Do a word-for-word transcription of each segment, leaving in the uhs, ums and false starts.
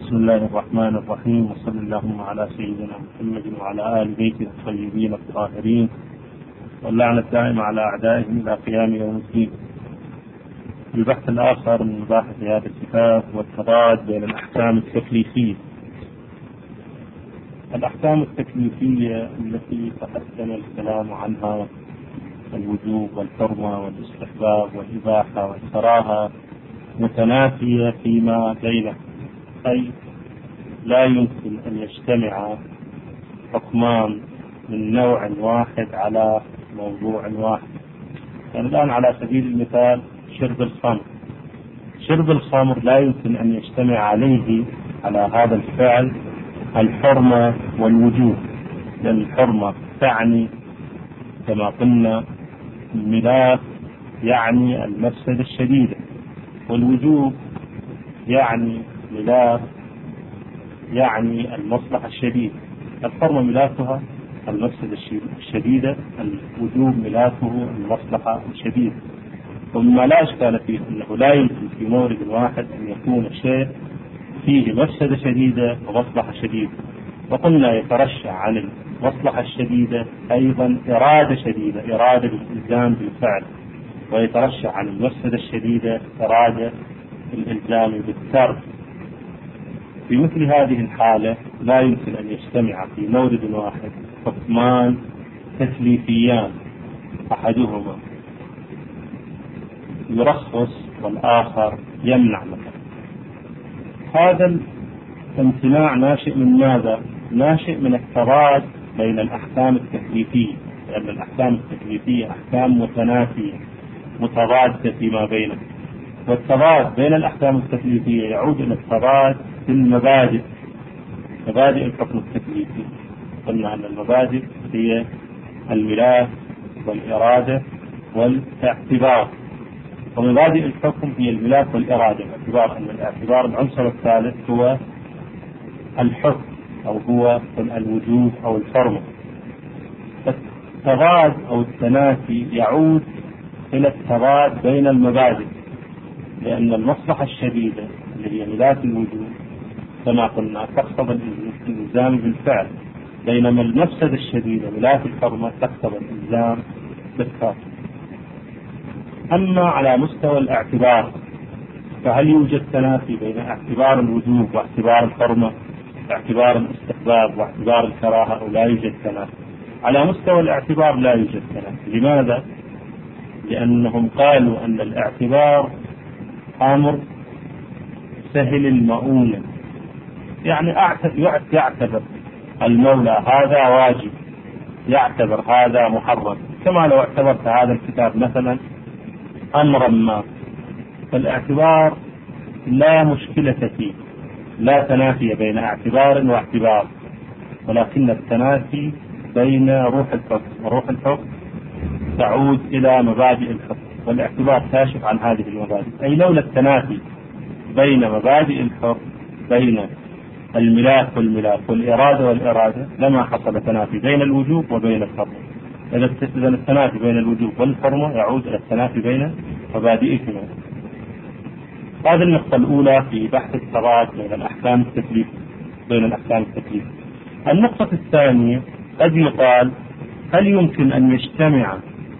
بسم الله الرحمن الرحيم، وصلى اللهم على سيدنا محمد وعلى آل بيته الطيبين الطاهرين، واللعنة الدائمة على أعدائهم إلى قيام يوم الدين. البحث الآخر من مباحث هذا الكتاب والتضاد بين الأحكام التكليفية. الأحكام التكليفية التي تقدم الكلام عنها الوجوب والحرمة والاستحباب والإباحة والكراهة متنافية فيما بينه، أي لا يمكن أن يجتمع حكمان من نوع واحد على موضوع واحد. يعني الآن على سبيل المثال شرب الخمر، شرب الخمر لا يمكن أن يجتمع عليه على هذا الفعل الحرمة والوجوب، لأن الحرمة تعني كما قلنا الملاك، يعني المفسدة الشديدة، والوجوب يعني ملاك يعني المصلحة الشديدة. الحرمة ملاكها المفسدة الشديدة، الوجوب ملاكه المصلحة الشديدة. ومما لا إشكال فيه أنه لا يمكن في مورد واحد أن يكون الشيء فيه مفسدة شديدة ومصلحة شديدة. وقلنا يترشح عن المصلحة الشديدة أيضا إرادة شديدة، إرادة الإلزام بالفعل، ويترشح عن المفسدة الشديدة إرادة الإلزام بالترك. في مثل هذه الحالة لا يمكن أن يجتمع في مورد واحد حكمان تكليفيان، أحدهما يرخص والآخر يمنع مثلا. هذا الامتناع ناشئ من ماذا؟ ناشئ من التضاد بين الأحكام التكليفية، لأن الأحكام التكليفية أحكام متنافية متضادة فيما بينها. والتضاد بين الأحكام التكليفية يعود إلى التضاد في المبادئ، مبادئ الحكم التكليفي. قلنا أن المبادئ هي الملاك والإرادة والاعتبار، ومبادئ الحكم هي الملاك والإرادة، باعتبار أن الاعتبار العنصر الثالث هو الحكم أو هو الوجوب أو الحرمة. التضاد أو التنافي يعود إلى التضاد بين المبادئ، لأن المصلحة الشديدة اللي هي ملاك الوجوب كما قلنا تقتضي الإلزام بالفعل، بينما المفسدة الشديدة ملاك الحرمة تقتضي الإلزام بالترك. أما على مستوى الاعتبار فهل يوجد تنافي بين اعتبار الوجوب واعتبار الحرمة، اعتبار الاستحباب واعتبار الكراهة، أو لا يوجد تنافي؟ على مستوى الاعتبار لا يوجد تنافي. لماذا؟ لأنهم قالوا أن الاعتبار أمر سهل المؤونة، يعني يعتبر المولى هذا واجب، يعتبر هذا محرم، كما لو اعتبرت هذا الكتاب مثلا أمرا ما. فالاعتبار لا مشكلة فيه، لا تنافي بين اعتبار واعتبار، ولكن التنافي بين روح الحكم، وروح الحكم تعود إلى مبادئ الحكم، والاعتبار كاشف عن هذه المبادئ. أي لولا التنافي بين مبادئ الحكم بين الملاك والملاك والإرادة والإرادة لما حصل تنافي بين الوجوب وبين الحرمة. إذا التنافي بين الوجوب والحرمة يعود إلى التنافي بين مبادئهما. هذه النقطة الأولى في بحث التضاد بين الأحكام التكليف بين الأحكام التكليف. النقطة الثانية، قد يقال هل يمكن أن يجتمع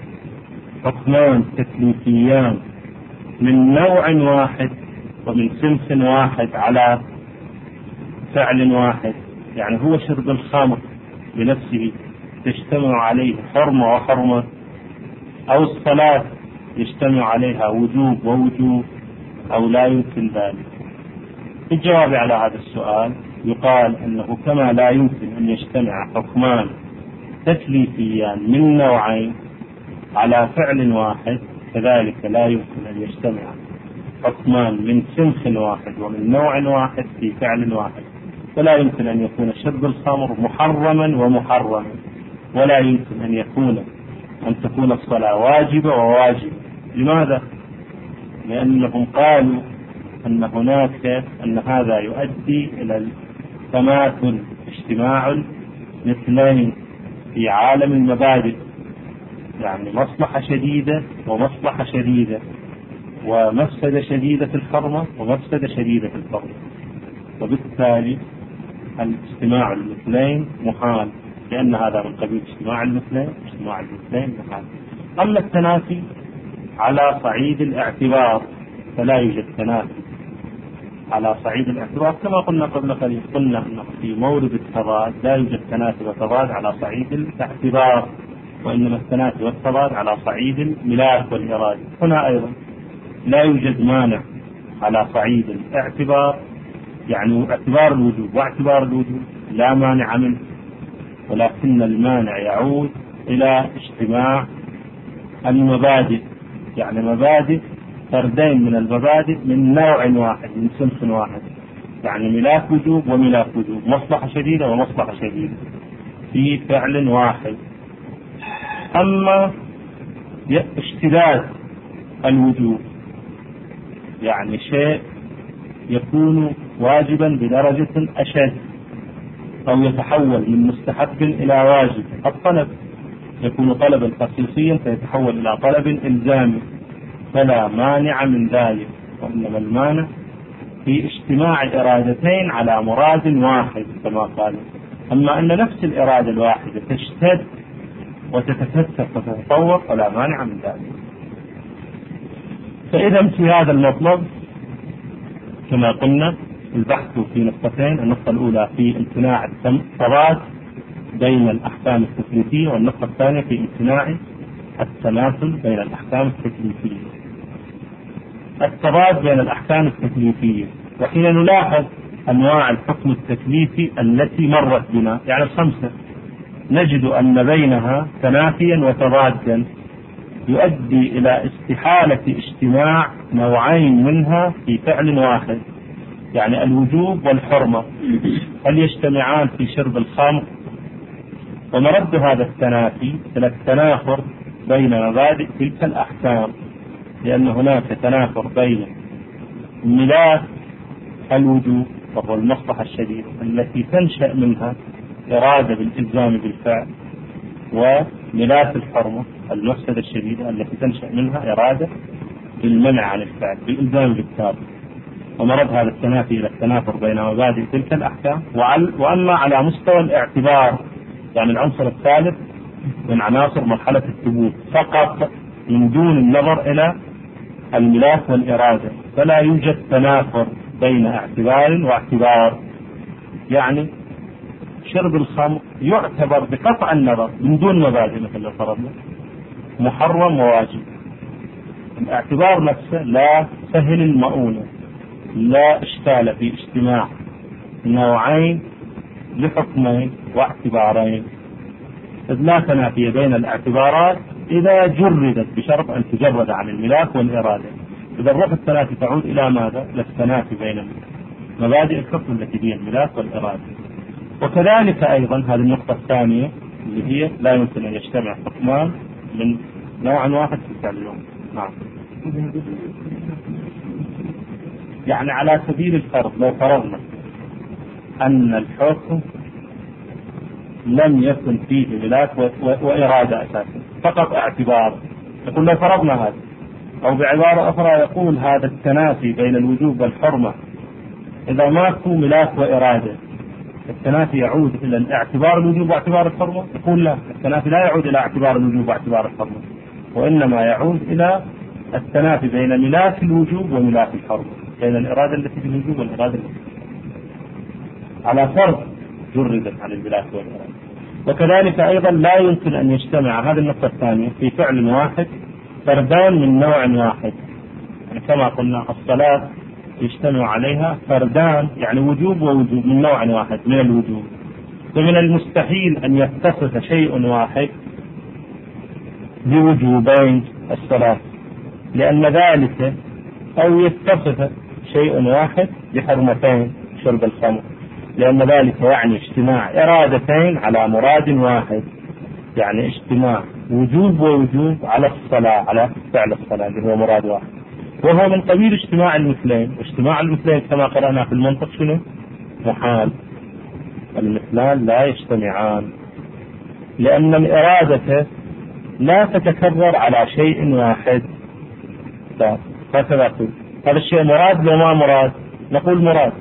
حكمان تكليفيان من نوع واحد ومن صنف واحد على فعل واحد؟ يعني هو شرب الخمر بنفسه تجتمع عليه حرمة وحرمة، أو الصلاة يجتمع عليها وجوب ووجوب، أو لا يمكن ذلك؟ الجواب على هذا السؤال يقال أنه كما لا يمكن أن يجتمع حكمان تكليفيان من نوعين على فعل واحد، كذلك لا يمكن أن يجتمع حكمان من صنف واحد ومن نوع واحد في فعل واحد. ولا يمكن أن يكون شرب الخمر محرما ومحرما، ولا يمكن أن يكون أن تكون الصلاة واجبة وواجبة. لماذا؟ لأنهم قالوا أن هناك أن هذا يؤدي إلى التماثل، اجتماع الاثنين في عالم المبادئ، يعني مصلحة شديدة ومصلحة شديدة، ومفسدة شديدة في الحرمة ومفسدة شديدة في الحرمة. وبالتالي الاجتماع المثلين محال، لأن هذا من قبيل اجتماع المثلين. اجتماع المثلين محال. أما التنافي على صعيد الاعتبار فلا يوجد تنافي على صعيد الاعتبار، كما قلنا قبل قليل، قلنا أنه في مورد التضاد لا يوجد تنافي وتضاد على صعيد الاعتبار، وإنما التنافي والتضاد على صعيد الملاك والإرادة. هنا أيضا لا يوجد مانع على صعيد الاعتبار، يعني اعتبار الوجوب واعتبار الوجوب لا مانع منه، ولكن المانع يعود إلى اجتماع المبادئ، يعني مبادئ فردين من المبادئ من نوع واحد من صنف واحد، يعني ملاك وجوب وملاك وجوب، مصلحة شديدة ومصلحة شديدة في فعل واحد. أما اشتداد الوجوب يعني شيء يكون واجبا بدرجة أشد، أو يتحول من مستحب إلى واجب. الطلب يكون طلبا خصيصيا فيتحول إلى طلب إلزامي، فلا مانع من ذلك، وإنما المانع في اجتماع إرادتين على مراد واحد كما قال. أما أن نفس الإرادة الواحدة تشتد وتتكثف وتتطور فلا مانع من ذلك. فإذا في هذا المطلب كما قلنا البحث في نقطتين: النقطة الأولى في امتناع التضاد بين الأحكام التكليفية، والنقطة الثانية في امتناع التماثل بين الأحكام التكليفية. التضاد بين الأحكام التكليفية، وحين نلاحظ أنواع الحكم التكليفي التي مرت بنا، يعني الخمسة، نجد أن بينها تنافيا وتضادا يؤدي إلى استحالة اجتماع نوعين منها في فعل واحد. يعني الوجوب والحرمة هل يجتمعان في شرب الخمر؟ ومرد هذا التنافي إلى التنافر بين مبادئ تلك الأحكام، لأن هناك تنافر بين ملاك الوجوب وهو المصلحة الشديدة التي تنشأ منها إرادة بالإلزام بالفعل، وملاك الحرمة المفسدة الشديدة التي تنشأ منها إرادة بالمنع عن الفعل بالإلزام بالتارك. ومرد هذا التنافي إلى التنافر بين مبادئ تلك الأحكام. وأما على مستوى الاعتبار، يعني العنصر الثالث من عناصر مرحلة الثبوت فقط من دون النظر إلى الملاك والإرادة، فلا يوجد تنافر بين اعتبار واعتبار. يعني شرب الخمر يعتبر بقطع النظر من دون مبادئ مثل ما فرضنا محرم وواجب. الاعتبار نفسه لا سهل المؤونة، لا إشكال في اجتماع نوعين لحكمين واعتبارين، إذ لا تنافي بين الاعتبارات إذا جردت بشرط أن تجرد عن الملاك والإرادة. إذا الروح التنافي تعود إلى ماذا؟ للتنافي بين مبادئ الحكم التي هي الملاك والإرادة. وكذلك أيضا هذه النقطة الثانية اللي هي لا يمكن أن يجتمع حكمان من نوع واحد في فعل اليوم. نعم. يعني على سبيل الفرض لو فرضنا أن الحكم لم يكن فيه ملاك وإرادة أساسا، فقط اعتبار، يقول لو فرضنا هذا، أو بعبارة أخرى يقول هذا التنافي بين الوجوب والحرمة إذا ما كان ملاك وإرادة، التنافي يعود إلى اعتبار الوجوب واعتبار الحرمة. يقول لا، التنافي لا يعود إلى اعتبار الوجوب واعتبار الحرمة، وإنما يعود إلى التنافي بين ملاك الوجوب وملاك الحرمة، بين الإرادة التي في الوجوب والإرادة التي على فرض جردت عن الملاك والإرادة. وكذلك أيضا لا يمكن أن يجتمع، هذه النقطة الثانية، في فعل واحد فردان من نوع واحد. يعني كما قلنا الصلاة يجتمع عليها فردان، يعني وجوب ووجوب من نوع واحد من الوجوب، ومن المستحيل أن يتصف شيء واحد بوجوبين الصلاة، لأن ذلك، أو يتصف شيء واحد بحرمتين شرب الخمر، لأن ذلك يعني اجتماع إرادتين على مراد واحد، يعني اجتماع وجوب ووجوب على الصلاة، على فعل الصلاة اللي هو مراد واحد، وهو من قبيل اجتماع المثلين. واجتماع المثلين كما قرأنا في المنطق شنو؟ محال. المثلان لا يجتمعان، لأن الإرادة لا تتكرر على شيء واحد. هكذا هذا الشيء مراد لو ما مراد؟ نقول مراد.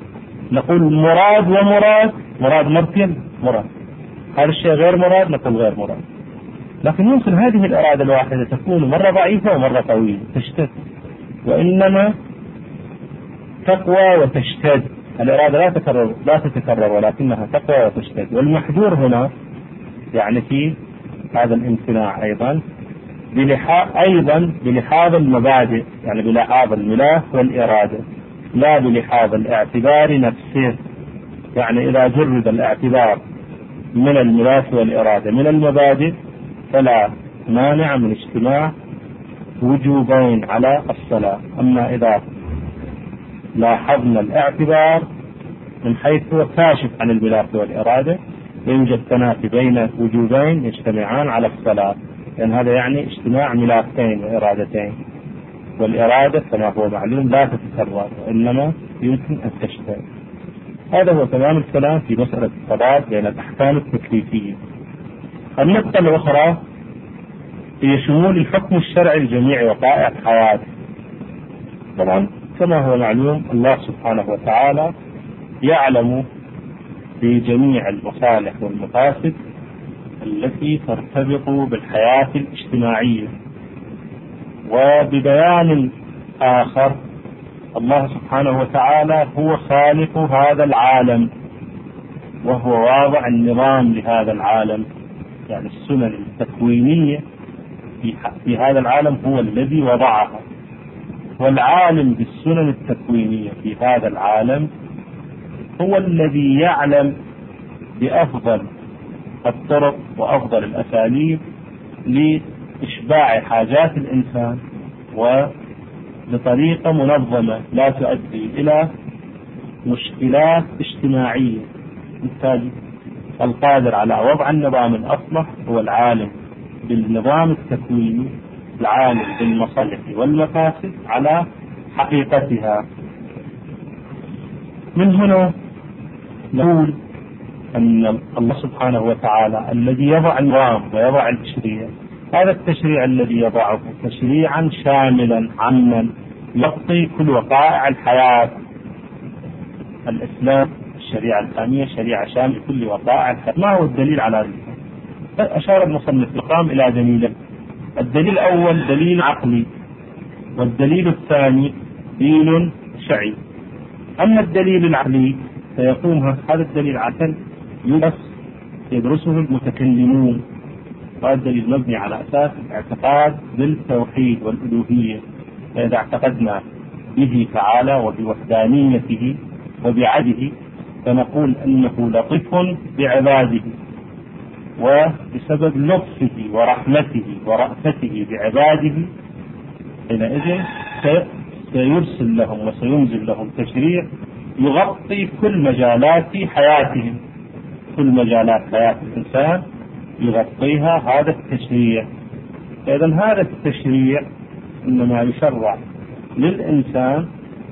نقول مراد ومراد، مراد مرتين مراد، هذا الشيء غير مراد نقول غير مراد. لكن يمكن هذه الإرادة الواحدة تكون مرة ضعيفة ومرة قوية تشتد، وإنما تقوى وتشتد. الإرادة لا تتكرر لا تتكرر ولكنها تقوى وتشتد. والمحذور هنا يعني في هذا الامتناع أيضا بلحاظ أيضا بلحاظ المبادئ، يعني بلحاظ الملاك والإرادة لا بلحاظ الاعتبار نفسه. يعني إذا جرد الاعتبار من الملاك والإرادة من المبادئ فلا مانع من اجتماع وجوبين على الصلاة. أما إذا لاحظنا الاعتبار من حيث هو كاشف عن الملاك والإرادة يوجد تنافي بين وجوبين يجتمعان على الصلاة، لأن هذا يعني اجتماع ملاكين وإرادتين، والإرادة كما هو معلوم لا تتكرر وإنما يمكن أن تشتغل. هذا هو تمام الكلام في مسألة التضاد بين الأحكام التكليفية. النقطة الأخرى هي شمول الحكم الشرعي لجميع وقائع الحياة. طبعا كما هو معلوم الله سبحانه وتعالى يعلم بجميع المصالح والمفاسد التي ترتبط بالحياة الاجتماعية. وببيان آخر الله سبحانه وتعالى هو خالق هذا العالم وهو واضع النظام لهذا العالم، يعني السنن التكوينية في هذا العالم هو الذي وضعها. والعالم بالسنن التكوينية في هذا العالم هو الذي يعلم بأفضل الطرق وأفضل الأساليب لإشباع حاجات الإنسان وبطريقة منظمة لا تؤدي إلى مشكلات اجتماعية. بالتالي القادر على وضع النظام الأصلح هو العالم بالنظام التكويني، العالم بالمصالح والمفاسد على حقيقتها. من هنا نقول أن الله سبحانه وتعالى الذي يضع النظام ويضع التشريع، هذا التشريع الذي يضعه تشريعا شاملا عاما يغطي كل وقائع الحياة. الإسلام الشريعة الإسلامية شريعة شاملة كل وقائع الحياة. ما هو الدليل على ذلك؟ أشار المصنف القام إلى دليلين. الدليل الأول دليل عقلي، والدليل الثاني دليل شرعي. أما الدليل العقلي فيقوم هذا الدليل عقل يدرس يدرسه المتكلمون، وهذا الدليل مبني على أساس الاعتقاد بالتوحيد والألوهية. فإذا اعتقدنا به تعالى وبوحدانيته وبعدله فنقول أنه لطيف بعباده، وبسبب لطفه ورحمته ورأفته بعباده حينئذ سيرسل لهم وسينزل لهم تشريع يغطي كل مجالات حياتهم. كل مجالات حياة الإنسان يغطيها هذا التشريع. إذا هذا التشريع إنما يشرع للإنسان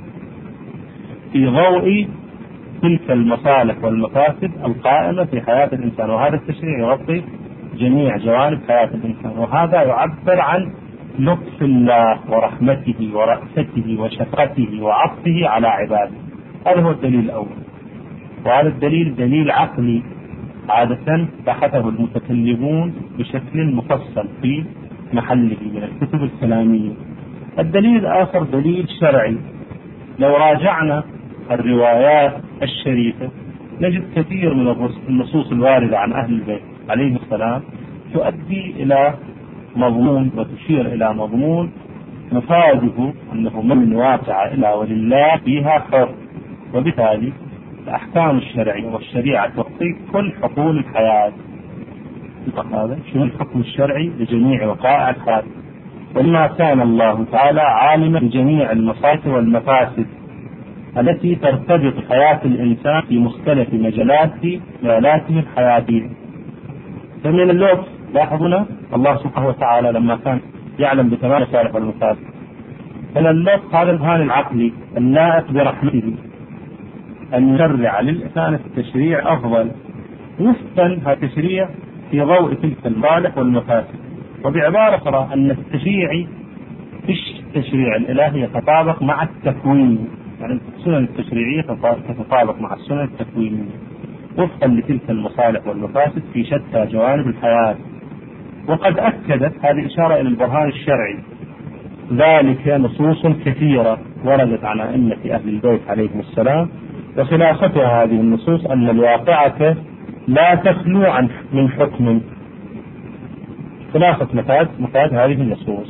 في ضوء تلك المصالح والمفاسد القائمة في حياة الإنسان، وهذا التشريع يغطي جميع جوانب حياة الإنسان. وهذا يعبر عن لطف الله ورحمته ورأفته وشفقته وعطفه على عباده. هذا هو الدليل الأول. وهذا الدليل دليل عقلي عادة بحثه المتكلمون بشكل مفصل في محله من الكتب الكلامية. الدليل الآخر دليل شرعي. لو راجعنا الروايات الشريفة نجد كثير من النصوص الواردة عن أهل البيت عليه السلام تؤدي إلى مضمون وتشير إلى مضمون مفاده أنه من واقع إلا ولله فيها حر، وبالتالي الأحكام الشرعية والشريعة تغطي كل حقول الحياة. هذا شنو الحكم الشرعي لجميع وقائع الحياة. ولما كان الله تعالى عالما بجميع المصالح والمفاسد التي ترتبط حياة الإنسان في مختلف مجالات مجالاته الحياتية. فمن اللطف لاحظنا الله سبحانه وتعالى لما كان يعلم بتمام المصالح والمفاسد، من اللطف هذا الهان العقلي النائق برحمته أن يشرع للإنسان التشريع أفضل وفقا هذا التشريع في ضوء تلك المصالح والمفاسد. وبعبارة أخرى أن التشريع في التشريع الإلهي يتطابق مع التكوين، يعني السنن التشريعية تتطابق مع السنن التكوينية وفقا لتلك المصالح والمفاسد في شتى جوانب الحياة. وقد أكدت هذه إشارة إلى البرهان الشرعي ذلك نصوص كثيرة وردت عن أئمة أهل البيت عليهم السلام، وخلاصتها هذه النصوص أن الواقعة لا تخلو عن من حكم. خلاصة مفاد مفاد هذه النصوص.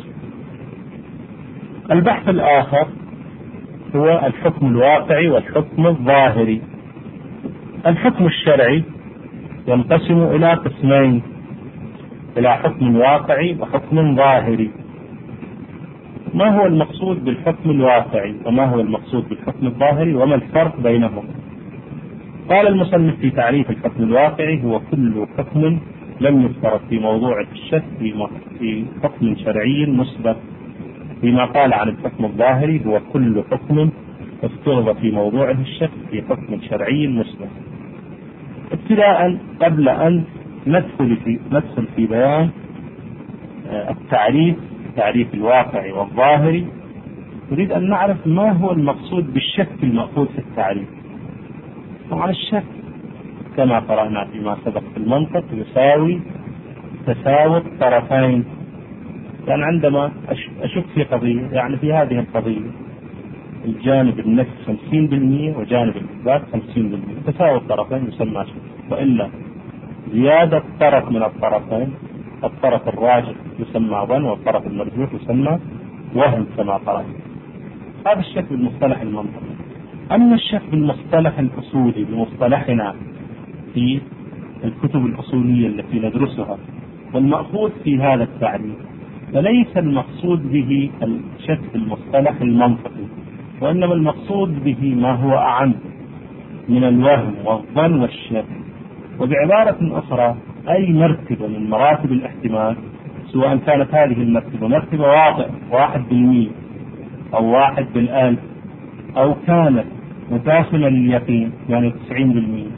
البحث الآخر هو الحكم الواقعي والحكم الظاهري. الحكم الشرعي ينقسم إلى قسمين، إلى حكم واقعي وحكم ظاهري. ما هو المقصود بالحكم الواقعي وما هو المقصود بالحكم الظاهري وما الفرق بينهم؟ قال المصنف في تعريف الحكم الواقعي: هو كل حكم لم يفترض في موضوع الشك في حكم شرعي مسبق. فيما قال عن الحكم الظاهري: هو كل حكم افترض في موضوعه الشك في حكم شرعي مسبق. ابتداء قبل أن ندخل في ندخل في بيان التعريف تعريف الواقعي والظاهري، نريد أن نعرف ما هو المقصود بالشك المأخوذ في التعريف. طبعا الشك كما قرأنا فيما سبق في المنطق يساوي تساوي الطرفين. يعني عندما أشك في قضية، يعني في هذه القضية الجانب النفس خمسين بالمئة وجانب الإثبات خمسين بالمئة، تساوي الطرفين يسمى شك. وإلا زيادة طرف من الطرفين، الطرف الراجح يسمى ظن والطرف المرجوح يسمى وهم كما قرأنا. هذا الشك بالمصطلح المنطقي. أما الشك بالمصطلح الأصولي بمصطلحنا في الكتب الأصولية التي ندرسها والمأخوذ في هذا التعريف، فليس المقصود به الشك بالمصطلح المنطقي، وإنما المقصود به ما هو أعم من الوهم والظن والشك. وبعبارة أخرى أي مرتبة من مراتب الاحتمال، سواء كانت هذه المرتبة مرتبة واقع واحد بالمئة أو واحد بالألف، أو كانت متاخمة لليقين يعني تسعين بالمئة،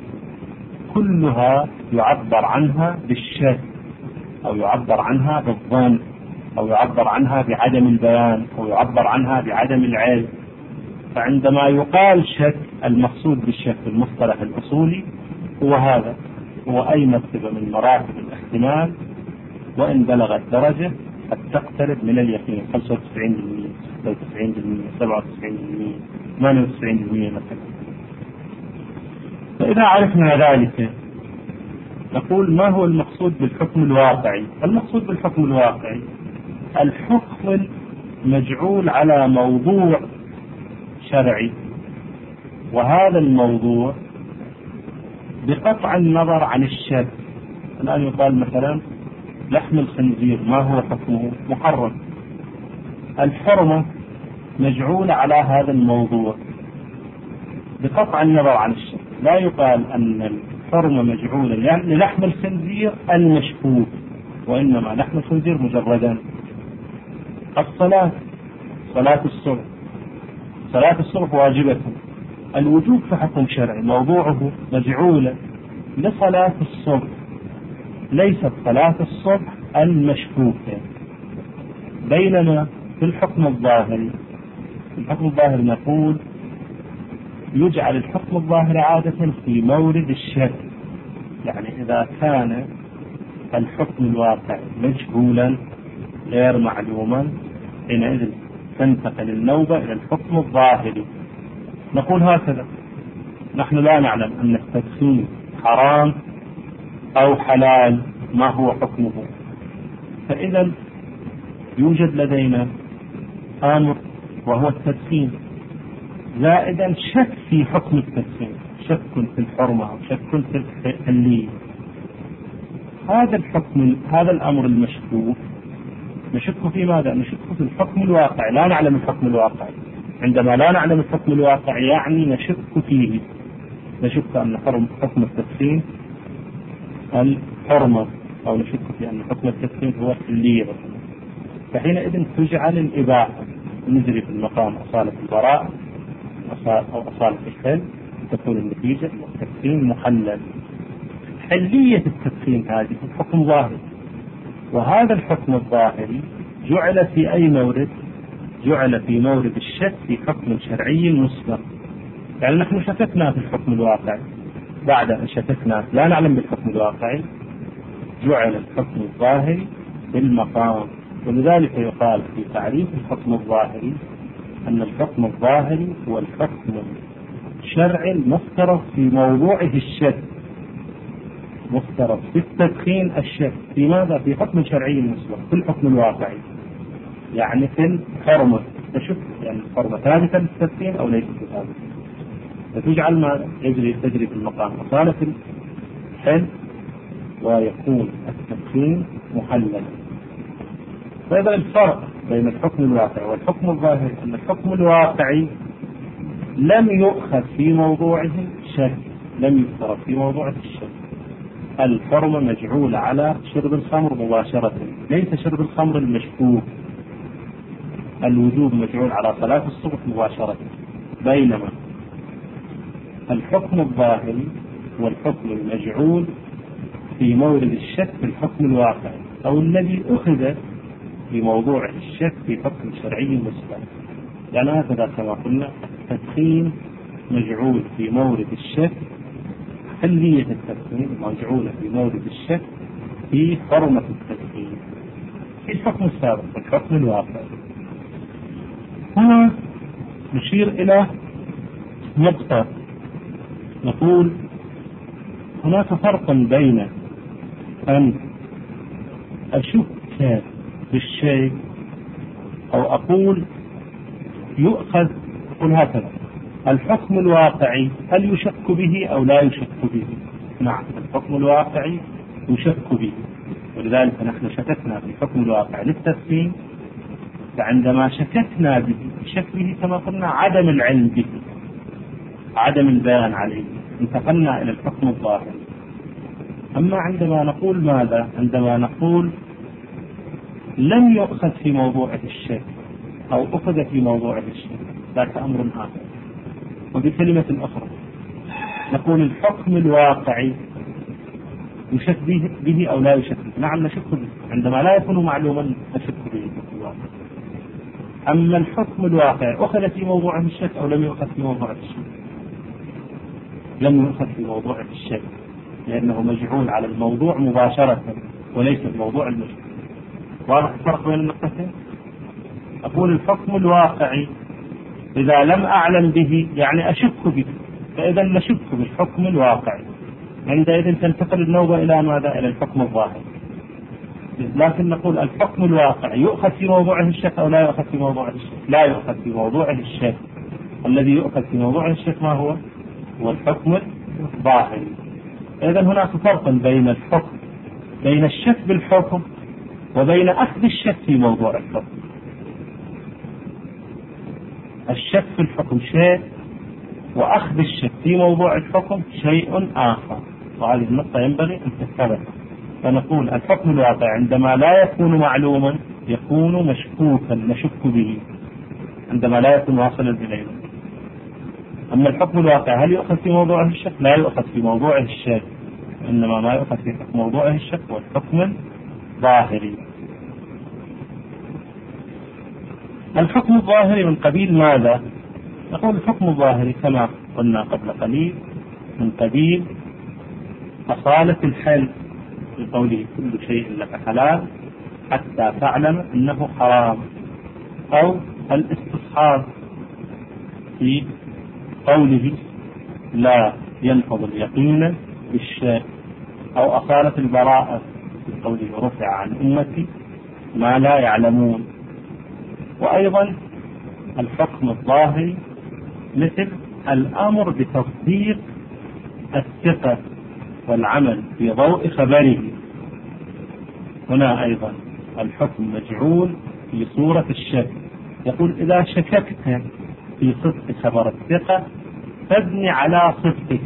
كلها يعبر عنها بالشك أو يعبر عنها بالظن أو يعبر عنها بعدم البيان أو يعبر عنها بعدم العلم. فعندما يقال شك، المقصود بالشك المصطلح الأصولي هو هذا، هو أي مرتبة من مراتب الاحتمال وإن بلغت درجة قد تقترب من اليقين، خمسة وتسعين بالمئة ستة وتسعين بالمئة سبعة وتسعين بالمئة ثمانية وتسعين بالمئة مثلا. فإذا عرفنا ذلك نقول: ما هو المقصود بالحكم الواقعي؟ المقصود بالحكم الواقعي الحكم المجعول على موضوع شرعي، وهذا الموضوع بقطع النظر عن الشك. الآن يقال مثلا لحم الخنزير ما هو حكمه؟ محرم. الحرمة مجعولة على هذا الموضوع بقطع النظر عن الشك. لا يقال أن الحرمة مجعولة يعني لحم الخنزير المشكوك، وإنما لحم الخنزير مجردا. الصلاة، صلاة الصبح، صلاة الصبح واجبة، الوجوب في حكم شرعي موضوعه مجعولة لصلاة الصبح، ليست صلاة الصبح المشكوكة. بينما في الحكم الظاهري، الحكم الظاهري نقول يجعل الحكم الظاهري عادة في مورد الشك. يعني إذا كان الحكم الواقع مجهولا غير معلوما، حينئذ تنتقل النوبة إلى الحكم الظاهري. نقول هكذا: نحن لا نعلم أن التدخين حرام أو حلال، ما هو حكمه؟ فإذا يوجد لدينا أمر وهو التدخين، زائدا شك في حكم التدخين، شك في الحرمة أو شك في الحلية. هذا الحكم، هذا الأمر المشكوك نشك في ماذا؟ نشك في الحكم الواقع، لا نعلم الحكم الواقع. عندما لا نعلم الحكم الواقع يعني نشك فيه، نشك أن حكم التدخين الحرمة، أو نشك في أن حكم التدخين هو الحلية. فحينئذ تجعل الإباحة نجري في المقام أصالة البراء أو أصالة الحل، تكون النتيجة التدخين محلل. حلية التدخين هذه الحكم ظاهر، وهذا الحكم الظاهري جعل في أي مورد؟ جعل في مورد الشك في حكم شرعي مسبق. يعني نحن شككنا في الحكم الواقعي، بعد أن شككنا لا نعلم بالحكم الواقعي جعل الحكم الظاهري بالمقام. ولذلك يقال في تعريف الحكم الظاهري أن الحكم الظاهري هو الحكم الشرعي المفترض في موضوعه الشك، مفترض في التدخين الشك في ماذا؟ في حكم شرعي مسبق، في الحكم الواقعي. يعني في الحرمة تشك، يعني الحرمة ثابتة للتدخين أو ليست ثابتة، فتجعل ما يجري تجري في المقام أصالة الحل ويكون التدخين محللا. فإذا الفرق بين الحكم الواقعي والحكم الظاهري أن الحكم الواقعي لم يؤخذ في موضوعه شك، لم يفترض في موضوعه الشك. الحرمة مجعولة على شرب الخمر مباشرة، ليس شرب الخمر المشكوك. الوجوب مجعول على صلاة الصبح مباشرة، بينما الحكم الظاهري هو الحكم المجعول في مورد الشك في الحكم الواقعي، أو الذي أخذ في موضوع الشك في حكم شرعي مسبق. يعني هكذا كما قلنا التدخين مجعول في مورد الشك، حلية التدخين مجعولة في مورد الشك في حرمة التدخين في الحكم السابق في الحكم الواقعي. هنا نشير إلى نقطة، نقول هناك فرق بين أن أشك بالشيء أو أقول يؤخذ، أقول هكذا الحكم الواقعي هل يشك به أو لا يشك به؟ نعم، الحكم الواقعي يشك به، ولذلك نحن شككنا في الحكم الواقعي للتدخين، فعندما شككنا به شك به كما قلنا عدم العلم به، عدم البيان عليه، انتقلنا إلى الحكم الظاهري. أما عندما نقول ماذا؟ عندما نقول لم يؤخذ في موضوعه الشك أو أخذ في موضوعه الشك، ذاك أمر آخر. وبكلمة أخرى نقول الحكم الواقعي يشك به, به أو لا يشك به. نعم نشك به، عندما لا يكون معلوما نشك به في الواقع. أما الحكم الواقعي أخذ في موضوعه الشك أو لم يؤخذ في موضوعه الشك؟ لم يؤخذ في موضوعه الشك، لأنه مجعول على الموضوع مباشرة وليس الموضوع المشكل. واضح الفرق بين النقطتين؟ أقول الحكم الواقعي إذا لم أعلم به يعني أشك به، فإذا نشك بالحكم الواقعي، عندئذ تنتقل النوبة إلى ماذا؟ إلى الحكم الظاهري. لكن نقول الحكم الواقعي يؤخذ في موضوعه الشك أو لا يؤخذ في موضوعه الشك؟ لا يؤخذ في موضوعه الشك. الذي يؤخذ في موضوعه الشك ما هو؟ هو الحكم الظاهري. إذن هناك فرق بين الحكم، بين الشك بالحكم وبين أخذ الشك في موضوع الحكم. الشك في الحكم شيء، وأخذ الشك في موضوع الحكم شيء آخر، وهذه النقطة ينبغي أن تتبع. فنقول الحكم الواقع عندما لا يكون معلوما يكون مشكوكا نشك به، عندما لا يكون واصلا إليه. أما الحكم الواقع هل يؤخذ في موضوعه الشك؟ لا يؤخذ في موضوعه الشك، إنما ما يؤخذ في موضوعه الشك هو الحكم الظاهري. الحكم الظاهري من قبيل ماذا؟ نقول الحكم الظاهري كما قلنا قبل قليل من قبيل أصالة الحل، في قوله كل شيء لك حلال حتى تعلم أنه حرام، أو الاستصحاب في قوله لا ينفض اليقين بالشيء، أو أصالة البراءة في قوله رفع عن أمتي ما لا يعلمون. وأيضا الحكم الظاهري مثل الأمر بتصديق الثقة والعمل في ضوء خبره. هنا أيضا الحكم مجعول في صورة الشك، يقول إذا شككت في صدق خبر الثقة فابني على صدقه،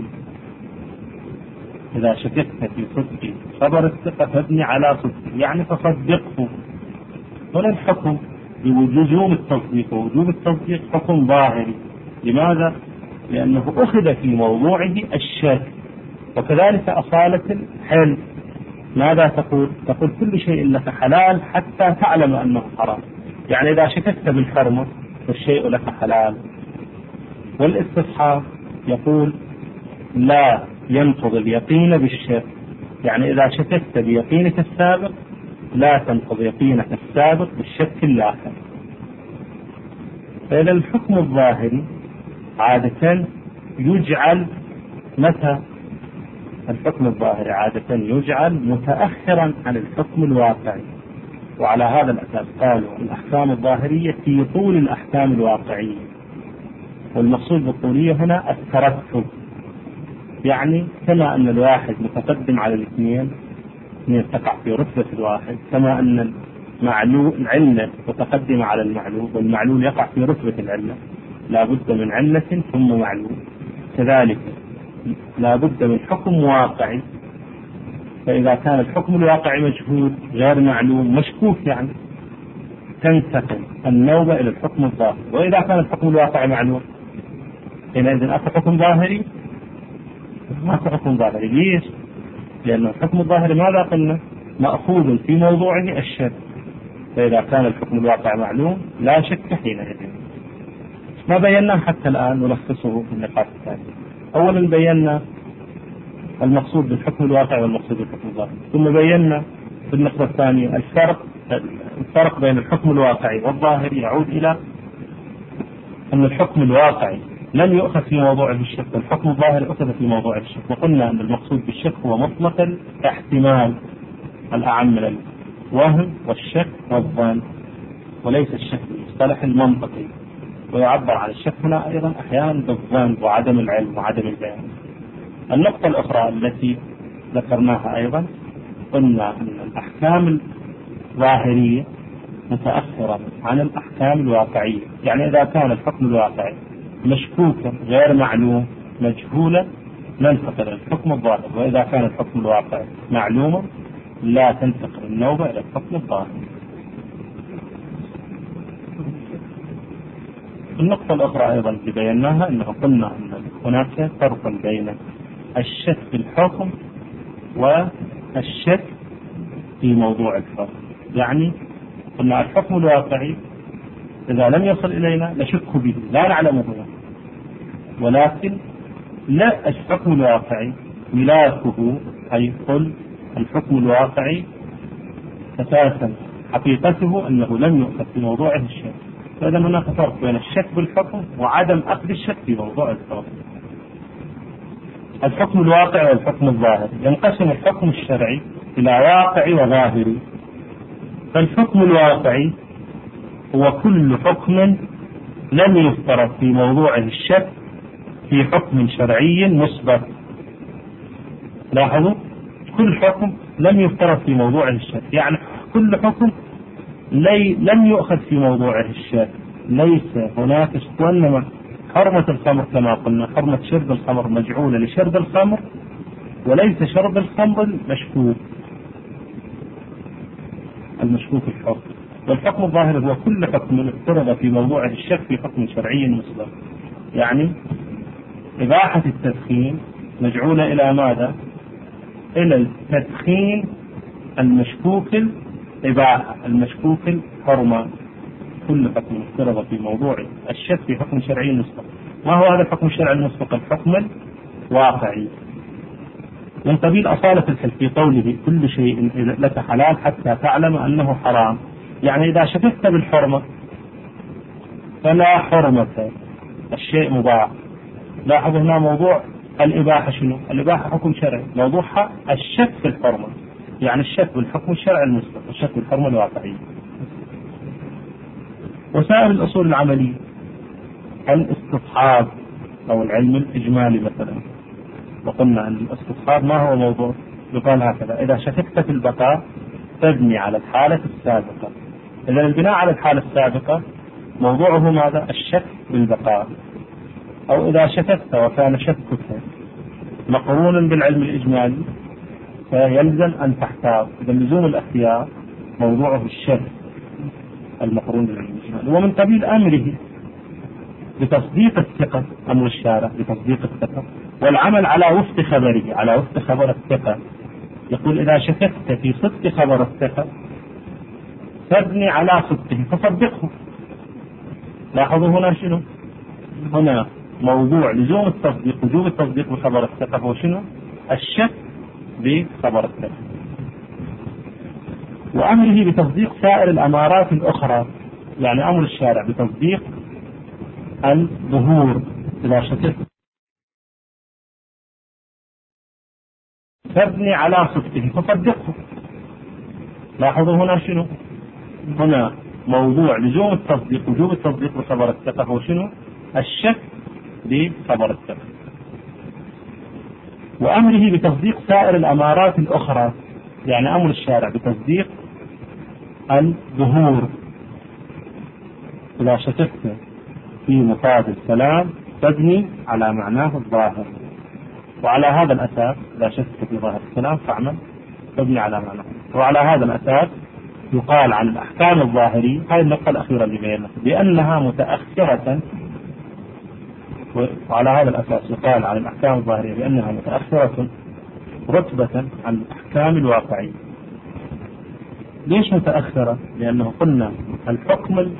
إذا شككت في صدق خبر الثقة فابني على صدقه، يعني تصدقه. هنا الحكم بلزوم التصديق، ووجوب التصديق حكم ظاهري. لماذا؟ لأنه أخذ في موضوعه الشك. وكذلك أصالة الحل ماذا تقول؟ تقول كل شيء لك حلال حتى تعلم أنه حرام. يعني إذا شككت بالحرمة والشيء لك حلال. والاستصحاب يقول لا ينقض اليقين بالشك، يعني إذا شككت بيقينك السابق لا تنقض يقينك السابق بالشك اللاحق. فإذا الحكم الظاهري عادة يجعل متى؟ الحكم الظاهري عادة يجعل متأخرا عن الحكم الواقعي، وعلى هذا الأساس قالوا الأحكام الظاهرية في طول الأحكام الواقعية. والمقصود بالطولية هنا الترتب، يعني كما أن الواحد متقدم على الاثنين تقع في رتبة الواحد، كما أن المعلول العلة متقدمة على المعلول والمعلول يقع في رتبة العلة، لا بد من علة ثم معلول، كذلك لا بد من حكم واقعي. فإذا كان الحكم الواقعي مجهول غير معلوم مشكوك، يعني تنتقل النوبة إلى الحكم الظاهري. وإذا كان الحكم الواقعي معلوم حينئذ أكو حكم ظاهري؟ ما أكو حكم ظاهري. ليش؟ لأن الحكم الظاهري ماذا قلنا؟ مأخوذ في موضوعه الشك. فإذا كان الحكم الواقع معلوم لا شك حينئذ. ما بينا حتى الآن نلخصه في النقاط الثانية. أولا بينا المقصود بالحكم الواقع والمقصود بالحكم الظاهري، ثم بينا في النقطة الثانية الفرق الفرق بين الحكم الواقعي والظاهري يعود إلى أن الحكم الواقعي لم يؤخذ في موضوعه الشك، والحكم الظاهري أخذ في موضوعه الشك. وقلنا أن المقصود بالشك هو مطلق الاحتمال الأعم من الوهم والشك والظن، وليس الشك بالمصطلح المنطقي. ويعبر عن الشك هنا أيضا أحيانا بالظن وعدم العلم وعدم البيان. النقطة الأخرى التي ذكرناها أيضا قلنا أن الأحكام الظاهرية متأخرة عن الأحكام الواقعية، يعني إذا كان الحكم الواقعي مشكوكا غير معلوم مجهولا ننتقل إلى الحكم الظاهر، وإذا كان الحكم الواقعي معلوما لا تنتقل النوبة إلى الحكم الظاهر. النقطة الأخرى أيضا اللي بيناها أنه قلنا أن هناك فرق بين الشك في الحكم والشك في موضوع الحكم. يعني قلنا الحكم الواقعي إذا لم يصل إلينا نشك به لا نعلمه، ولكن لا الحكم الواقعي ملاكه، أي قل الحكم الواقعي أساسا حقيقته أنه لم يؤخذ في موضوعه الشك. فإذا هناك فرق بين الشك بالحكم وعدم أخذ الشك في موضوع الحكم. الحكم الواقعي والحكم الظاهري ينقسم الحكم الشرعي إلى واقعي وظاهري. فالحكم الواقعي هو كل حكم لم يفترض في موضوعه الشك في حكم شرعي مسبق. لاحظوا، كل حكم لم يفترض في موضوعه الشك، يعني كل حكم لي لم يؤخذ في موضوعه الشك. ليس هناك وإنما حرمة الخمر كما قلنا، حرمة شرب الخمر مجعولة لشرب الخمر وليس شرب الخمر المشكوك المشكوك الحكم. والحكم الظاهر هو كل حكم افترض في موضوعه الشك في حكم شرعي مسبق. يعني إباحة التدخين مجعولة إلى ماذا؟ إلى التدخين المشكوك الإباحة المشكوك الحرمة. كل حكم افترض في موضوع الشك في حكم شرعي مسبق. ما هو هذا الحكم الشرعي المسبق؟ الحكم الواقعي من قبيل أصالة الحلف في قوله كل شيء لك حلال حتى تعلم أنه حرام. يعني إذا شككت بالحرمة فلا حرمة، الشيء مباح. لاحظوا هنا موضوع الإباحة شنو؟ الإباحة حكم شرعي، موضوعها الشك في الحرمة، يعني الشك بالحكم الشرعي المسبق، الشك بالحرمة الواقعية. وسائر الأصول العملية الاستصحاب أو العلم الإجمالي مثلا، وقلنا أن الاستصحاب ما هو موضوع؟ يقال هكذا: إذا شككت في البقاء تبني على الحالة السابقة. إذا البناء على الحالة السابقة موضوعه ماذا؟ الشك بالبقاء. أو إذا شككت وكان شكك مقرون بالعلم الإجمالي فيلزم أن تحتاط. إذا لزوم الاختيار موضوعه الشك المقرون بالعلم الإجمالي. ومن قبيل أمره بتصديق الثقة، أمر الشارع بتصديق الثقة والعمل على وفق خبره، على وفق خبر الثقة. يقول إذا شككت في صدق خبر الثقة تبني على صدقه فصدقه. لاحظوا هنا شنو؟ هنا موضوع لزوم التصديق، وجوب التصديق بخبر الثقة هو شنو؟ الشك بخبر الثقة. وأمره بتصديق سائر الأمارات الأخرى، يعني أمر الشارع بتصديق الظهور إذا شكت تبني على صدقه فصدقه. لاحظوا هنا شنو؟ هنا موضوع لزوم التصديق، وجوب التصديق بخبر الثقة هو شنو؟ الشك بخبر الثقة. وأمره بتصديق سائر الأمارات الأخرى، يعني أمر الشارع بتصديق الظهور إذا شككت في مفاد الكلام تبني على معناه الظاهر، وعلى هذا الأساس إذا شككت في ظاهر الكلام فاعمل تبني على معناه. وعلى هذا الأساس يقال عن الأحكام الظاهرية، هذه النقطة الأخيرة اللي بينها، بأنها متأخرة. وعلى هذا الأساس يقال عن الأحكام الظاهرية بأنها متأخرة رتبة عن الأحكام الواقعية. ليش متأخرة؟ لأنه قلنا الحكم ال...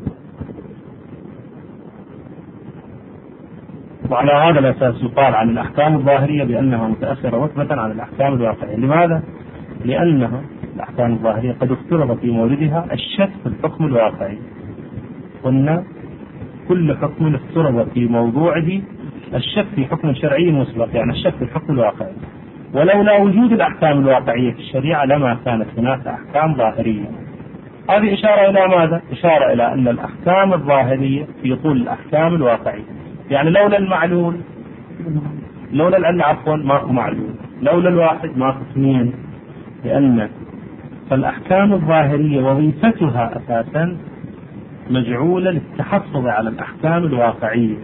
وعلى هذا الأساس يقال عن الأحكام الظاهرية بأنها متأخرة رتبة عن الأحكام الواقعية. لماذا؟ لأنها الأحكام الظاهرية قد افترض في موردها الشك في الحكم الواقعي. قلنا كل حكم افترض في موضوعه الشك في حكم شرعي مسبق، يعني الشك في الحكم الواقعي. ولولا وجود الأحكام الواقعية في الشريعة لما كانت هناك أحكام ظاهرية. هذه إشارة إلى ماذا؟ إشارة إلى أن الأحكام الظاهرية في طول الأحكام الواقعية. يعني لولا المعلول، لولا العلة عفوا ماكو معلول، لولا الواحد ماكو اثنين. لأن فالأحكام الظاهرية وظيفتها أساسا مجعولة للتحفظ على الأحكام الواقعية،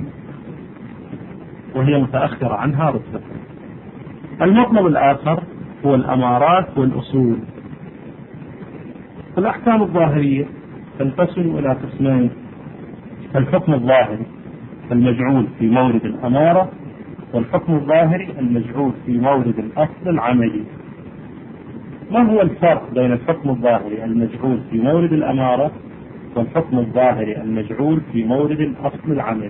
وهي متأخرة عنها رتبة. المطلب الآخر هو الأمارات والأصول. الأحكام الظاهرية تنقسم إلى قسمين: الحكم الظاهري المجعول في مورد الأمارة، والحكم الظاهري المجعول في مورد الأصل العملي. ما هو الفرق بين الحكم الظاهري المجعول في مورد الأمارة والحكم الظاهري المجعول في مورد الأصل العملي؟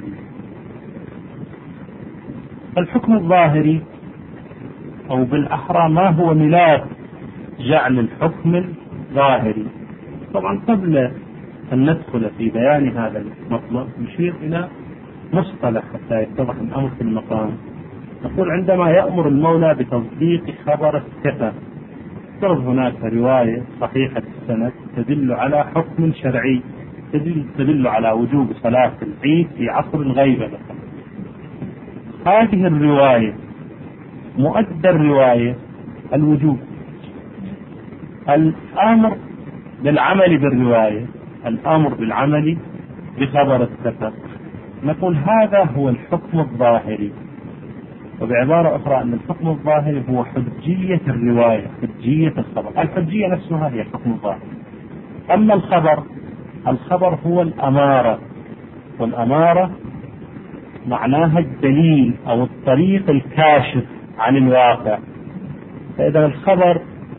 الحكم الظاهري، أو بالأحرى ما هو ملاك جعل الحكم الظاهري. طبعا قبل أن ندخل في بيان هذا المطلب نشير إلى مصطلح حتى يتضح الأمر في المقام. نقول عندما يأمر المولى بتصديق خبر الثقة، ترد هناك رواية صحيحة السند تدل على حكم شرعي، تدل, تدل على وجوب صلاة العيد في عصر الغيبة. هذه الرواية مؤدى الرواية الوجوب، الأمر بالعمل بالرواية، الأمر بالعمل بخبر الثقة. نقول هذا هو الحكم الظاهري. وبعبارة أخرى أن الحكم الظاهري هو حجية الرواية، حجية الخبر. الحجية نفسها هي الحكم الظاهري. أما الخبر، الخبر هو الأمارة، والأمارة معناها الدليل أو الطريق الكاشف عن الواقع. فإذا الخبر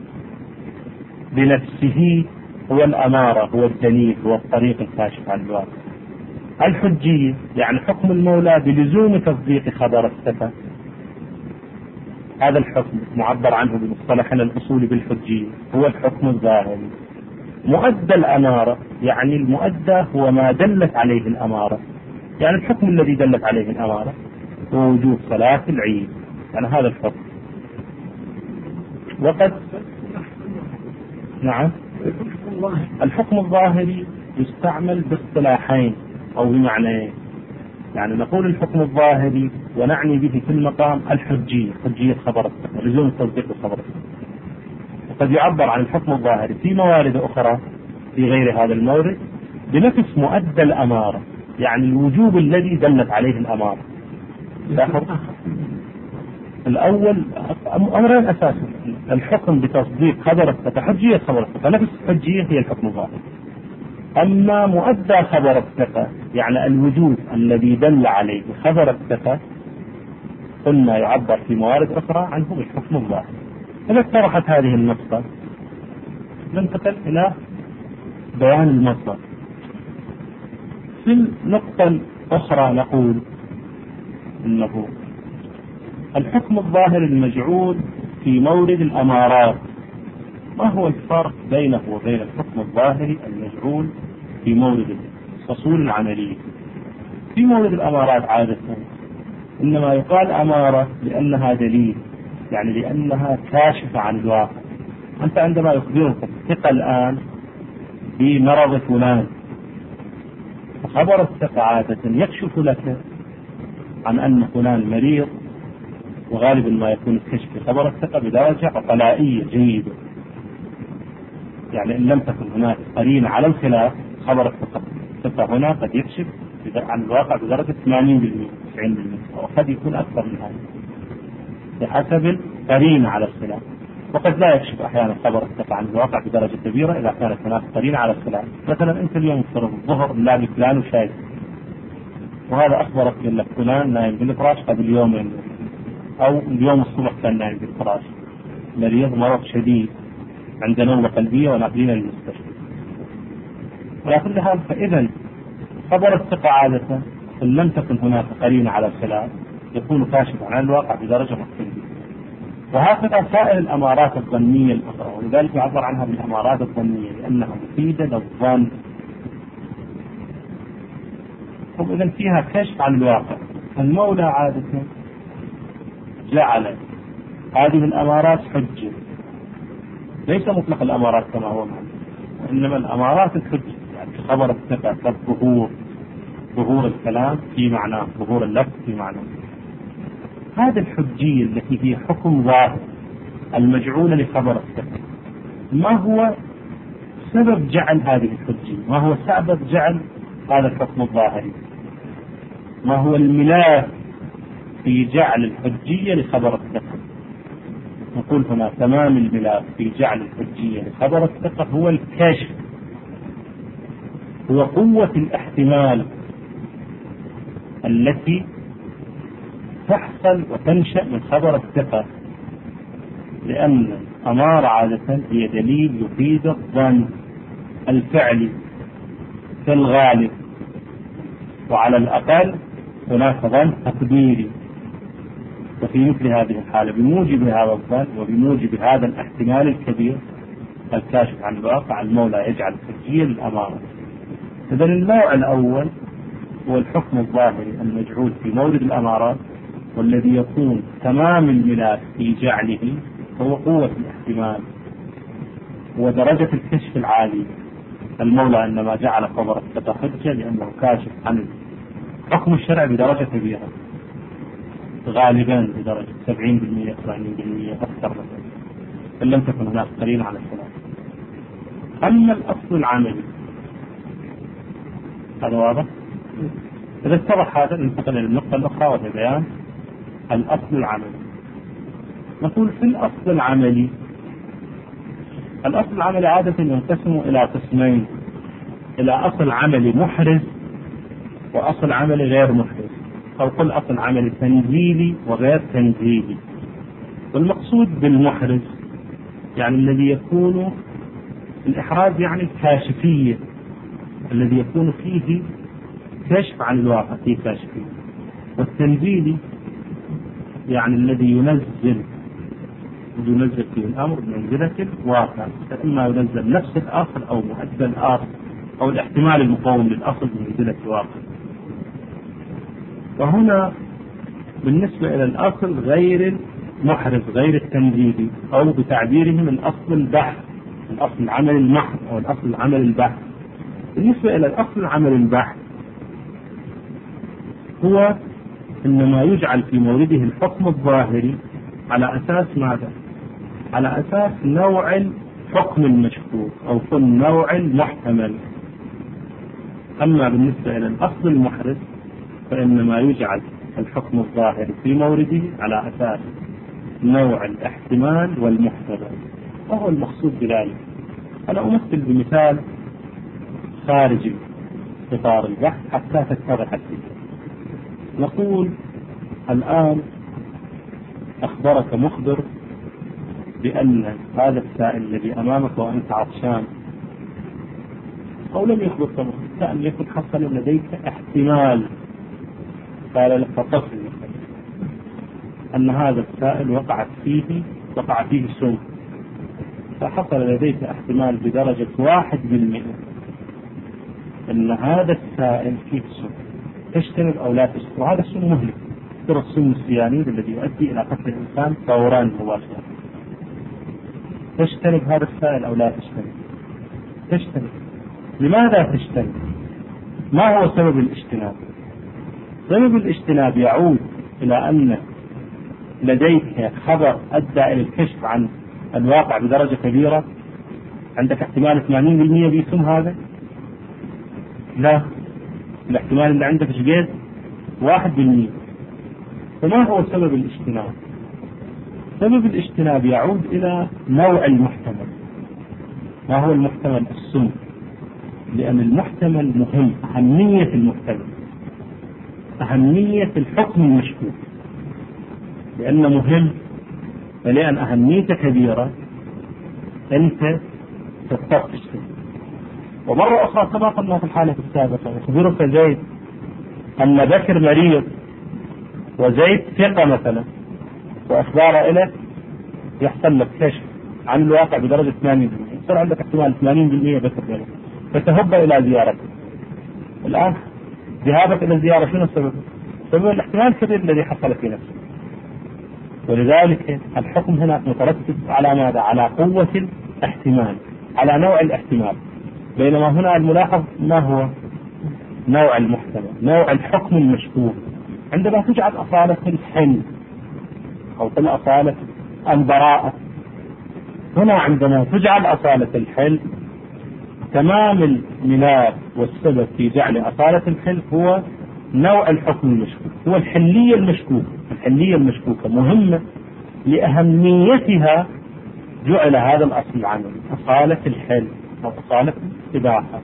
بنفسه هو الأمارة، هو الدليل، هو الطريق الكاشف عن الواقع. الحجية يعني حكم المولى بلزوم تصديق خبر الثقة. هذا الحكم معبر عنه بمصطلحنا الأصولي بالحجية، هو الحكم الظاهري. مؤدى الأمارة يعني المؤدى هو ما دلت عليه الأمارة، يعني الحكم الذي دلت عليه الأمارة هو وجوب صلاة العيد، يعني هذا الحكم. وقد نعم الحكم الظاهري يستعمل باصطلاحين أو بمعنيين. يعني نقول الحكم الظاهري ونعني به في المقام الحجية، حجية خبر الثقة، لزوم التصديق بخبر الثقة. وقد يعبر عن الحكم الظاهري في موارد أخرى في غير هذا المورد بنفس مؤدى الأمارة، يعني الوجوب الذي دلت عليه الأمارة. لاحظ الأول أمرين أساسا: الحكم بتصديق خبر الثقة، حجية خبر الثقة، نفس الحجية هي الحكم الظاهري. أما مؤدى خبر الثقة يعني الوجوب الذي دل عليه خبر الثقة، قلنا يعبر في موارد أخرى عنه بالحكم الظاهري. إذا اتضحت هذه النقطة ننتقل إلى بيان المصدر. في النقطة الأخرى نقول إنه الحكم الظاهر المجعول في مورد الأمارات. ما هو الفرق بينه وبين الحكم الظاهري المجعول في مورد الفصول العملية؟ في مورد الأمارات عادة إنما يقال أمارة لأنها دليل، يعني لأنها كاشفة عن الواقع. أنت عندما يخبرك الثقة الآن بمرض فلان، خبر الثقة عادة يكشف لك عن أن فلان مريض، وغالبا ما يكون الكشف في خبر الثقة بدرجة عقلائية جيدة، يعني إن لم تكن هناك قرينة على الخلاف خبر الثقة هنا قد يكشف عن الواقع بدرجة ثمانين بالمئة تسعين بالمئة، وقد يكون أكثر من هذا بحسب القرينة على الخلاف. وقد لا يكشف أحيانا خبر الثقة عن الواقع بدرجة كبيرة إذا كانت هناك قرينة على الخلاف. مثلا أنت اليوم افترض الظهر ملاقي فلان وشايف، وهذا أخبرك بأن فلان نايم بالفراش قبل يومين، أو اليوم الصبح كان نايم بالفراش مريض مرض شديد عند نوبة قلبية وناقلين للمستشفى. وعلى كل حال فإذا خبر الثقة عادة إن لم تكن هناك قرينة على الخلاف يكون كاشفا عن الواقع بدرجة مختلفة. وهكذا سائر الأمارات الظنية الأخرى، ولذلك يعبر عنها بالأمارات الظنية لأنها مفيدة للظن، وإذا فيها كشف عن الواقع. المولى عادة جعل هذه الأمارات حجة، ليس مطلق الأمارات كما هو معلوم، وإنما الأمارات الحجة، يعني خبر الثقة كالظهور، ظهور الكلام في معناه، ظهور اللفظ في معناه. هذه الحجية التي هي حكم ظاهر المجعولة لخبر الثقة، ما هو سبب جعل هذه الحجية؟ ما هو سبب جعل هذا الحكم الظاهري؟ ما هو الملاك في جعل الحجية لخبر الثقة؟ نقول هنا تمام الملاك في جعل الحجية لخبر الثقة هو الكشف، هو قوة الاحتمال التي تحصل وتنشأ من خبر الثقة، لأن الأمارة عادة هي دليل يفيد الظن الفعلي في الغالب، وعلى الأقل هناك ظن تقديري. وفي مثل هذه الحالة بموجب هذا الظن وبموجب هذا الاحتمال الكبير الكاشف عن الواقع المولى يجعل حجية للأمارة. إذن النوع الأول هو الحكم الظاهري المجعول في مورد الأمارات، والذي يكون تمام الملاك في جعله هو قوة الاحتمال ودرجة الكشف العالي. المولى إنما جعل خبر الثقة حجة لأنه كاشف عن حكم الشرع بدرجة كبيرة، غالبا بدرجة سبعين بالمئة ثمانين بالمئة أكثر مثلا، إن لم تكن هناك قرينة على الخلاف. أما الأصل العملي هذا واضح؟ إذا اتضح هذا ننتقل إلى النقطة الأخرى وهي بيان الأصل العملي. نقول في الأصل العملي، الأصل العملي عادة ينقسم إلى قسمين، إلى أصل عملي محرز وأصل عملي غير محرز، أو قل أصل عملي تنزيلي وغير تنزيلي. والمقصود بالمحرز يعني الذي يكون الإحراز يعني الكاشفية، الذي يكون فيه كشف عن الواقع فيه كاشفية. والتنزيلي يعني الذي ينزل ينزل فيه الأمر بمنزلة الواقع، فإما ينزل نفس الأصل أو مؤدى الأصل أو الاحتمال المقاوم للأصل بمنزلة الواقع. وهنا بالنسبة إلى الأصل غير المحرز غير التنزيلي، أو بتعبيرهم الأصل البحث، الأصل العمل المحض أو الأصل العمل البحث. بالنسبة إلى الأصل العمل البحث هو إنما يجعل في مورده الحكم الظاهري على أساس ماذا؟ على أساس نوع الحكم المشكوك أو كل نوع محتمل. أما بالنسبة إلى الأصل المحرز فإنما يجعل الحكم الظاهري في مورده على أساس نوع الاحتمال والمحتمل، وهو المقصود بذلك. أنا أمثل بمثال خارج إطار البحث حتى تتضح الفكرة. نقول الآن أخبرك مخبر بأن هذا السائل الذي أمامك وأنت عطشان أو لم يخبر سبب السائل يكون حصل لديك احتمال، قال لك فتصل أن هذا السائل وقعت فيه وقع فيه سم، فحصل لديك احتمال بدرجة واحد بالمئة أن هذا السائل فيه سم، تجتنب أو لا تجتنب. وهذا السم مهلك، ترى السم السيانيد الذي يؤدي إلى قتل الإنسان فوران مباشرة. تجتنب هذا السائل أو لا تجتنب؟ تجتنب. لماذا تجتنب؟ ما هو سبب الاجتناب؟ سبب الاجتناب يعود إلى أن لديك خبر أدى إلى الكشف عن الواقع بدرجة كبيرة، عندك احتمال ثمانين بالمئة بيسم هذا؟ لا، الاحتمال اللي عندك ايش قد؟ واحد بالمئة. فما هو سبب الاجتناب؟ سبب الاجتناب يعود إلى نوع المحتمل. ما هو المحتمل؟ السم. لأن المحتمل مهم، أهمية المحتمل، أهمية الحكم المشكوك، لأنه مهم ولأن أهميته كبيرة أنت تضطر تجتنب. ومرة أخرى كما قلنا في الحالة السابقة، يخبرك زيد أن بكر مريض وزيد ثقة مثلا، وأخباره إليك يحصل لك كشف عن الواقع بدرجة ثمانين بالمئة، يصير عندك احتمال ثمانين بالمئة بكر مريض، فتهب إلى زيارته. الآن ذهابك إلى الزيارة شنو السبب؟ سبب الاحتمال الكبير الذي حصل في نفسه. ولذلك الحكم هنا مترتب على ماذا؟ على قوة الاحتمال، على نوع الاحتمال. بينما هنا الملاحظ ما هو؟ نوع المحتمل، نوع الحكم المشكوك. عندما تجعل أصالة الحل أو أصالة البراءة، هنا عندما تجعل أصالة الحل، تمام الملاك والسبب في جعل أصالة الحل هو نوع الحكم المشكوك، هو الحلية المشكوكة. الحلية المشكوكة مهمة لأهميتها جعل هذا الأصل العملي، أصالة الحل أو أصالة الإباحة.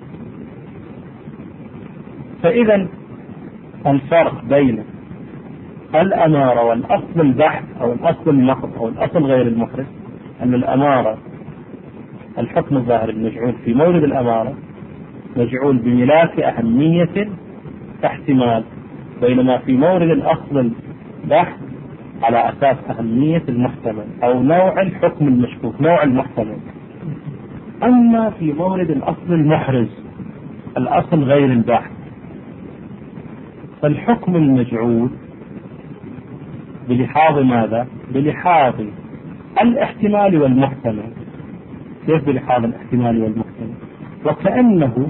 فإذا الفرق بين الأمارة والأصل البحث أو الأصل المحض أو الأصل غير المحرز، أن الأمارة الحكم الظاهر المجعول في مورد الأمارة مجعول بملاك أهمية احتمال، بينما في مورد الأصل البحث على أساس أهمية المحتمل أو نوع الحكم المشكوك، نوع المحتمل. أما في مورد الأصل المحرز، الأصل غير البحث، فالحكم المجعول بلحاظ ماذا؟ بلحاظ الاحتمال والمحتمل. كيف بلحاظ الاحتمال والمحتمل؟ وكأنه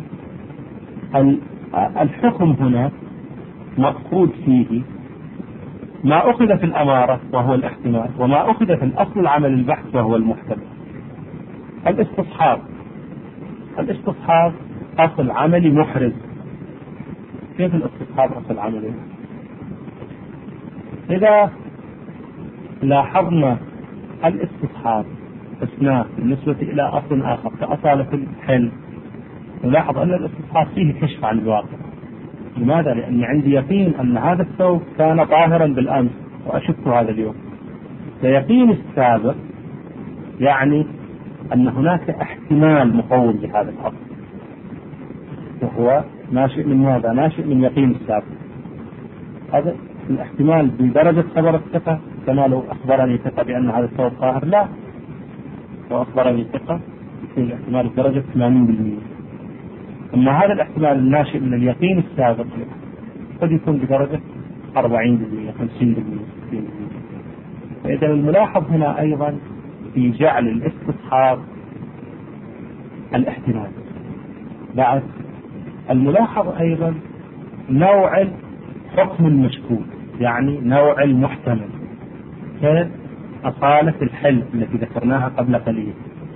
الحكم هنا مفقود فيه ما أخذ في الأمارة وهو الاحتمال، وما أخذ في الأصل العمل البحث وهو المحتمل. الاستصحاب، الاستصحاب أصل عملي محرز. كيف الاستصحاب أصل عملي؟ إذا لاحظنا الاستصحاب أثناء بالنسبة إلى أصل آخر كأصالة الحل، نلاحظ أن الاستصحاب فيه كشف عن الواقع. لماذا؟ لأني عندي يقين أن هذا الثوب كان طاهرا بالأمس وأشك هذا اليوم. فيقين السابق يعني أن هناك احتمال مقوم بهذا الأصل، وهو ناشئ من ماذا؟ ناشئ من يقين السابق. هذا الاحتمال بدرجة خبر الثقة، كما لو أخبرني ثقة بأن هذا الثوب طاهر، لا، لو أخبرني ثقة يكون الاحتمال بدرجة ثمانين بالمئة. أما هذا الاحتمال الناشئ من اليقين السابق قد يكون بدرجة أربعين بالمئة، خمسين بالمئة، ستين بالمئة. فإذا الملاحظ هنا أيضا في جعل الاستصحاب الاحتمال. بعد الملاحظ أيضا نوع الحكم المشكوك، يعني نوع المحتمل، كأصالة الحل التي ذكرناها قبل قليل.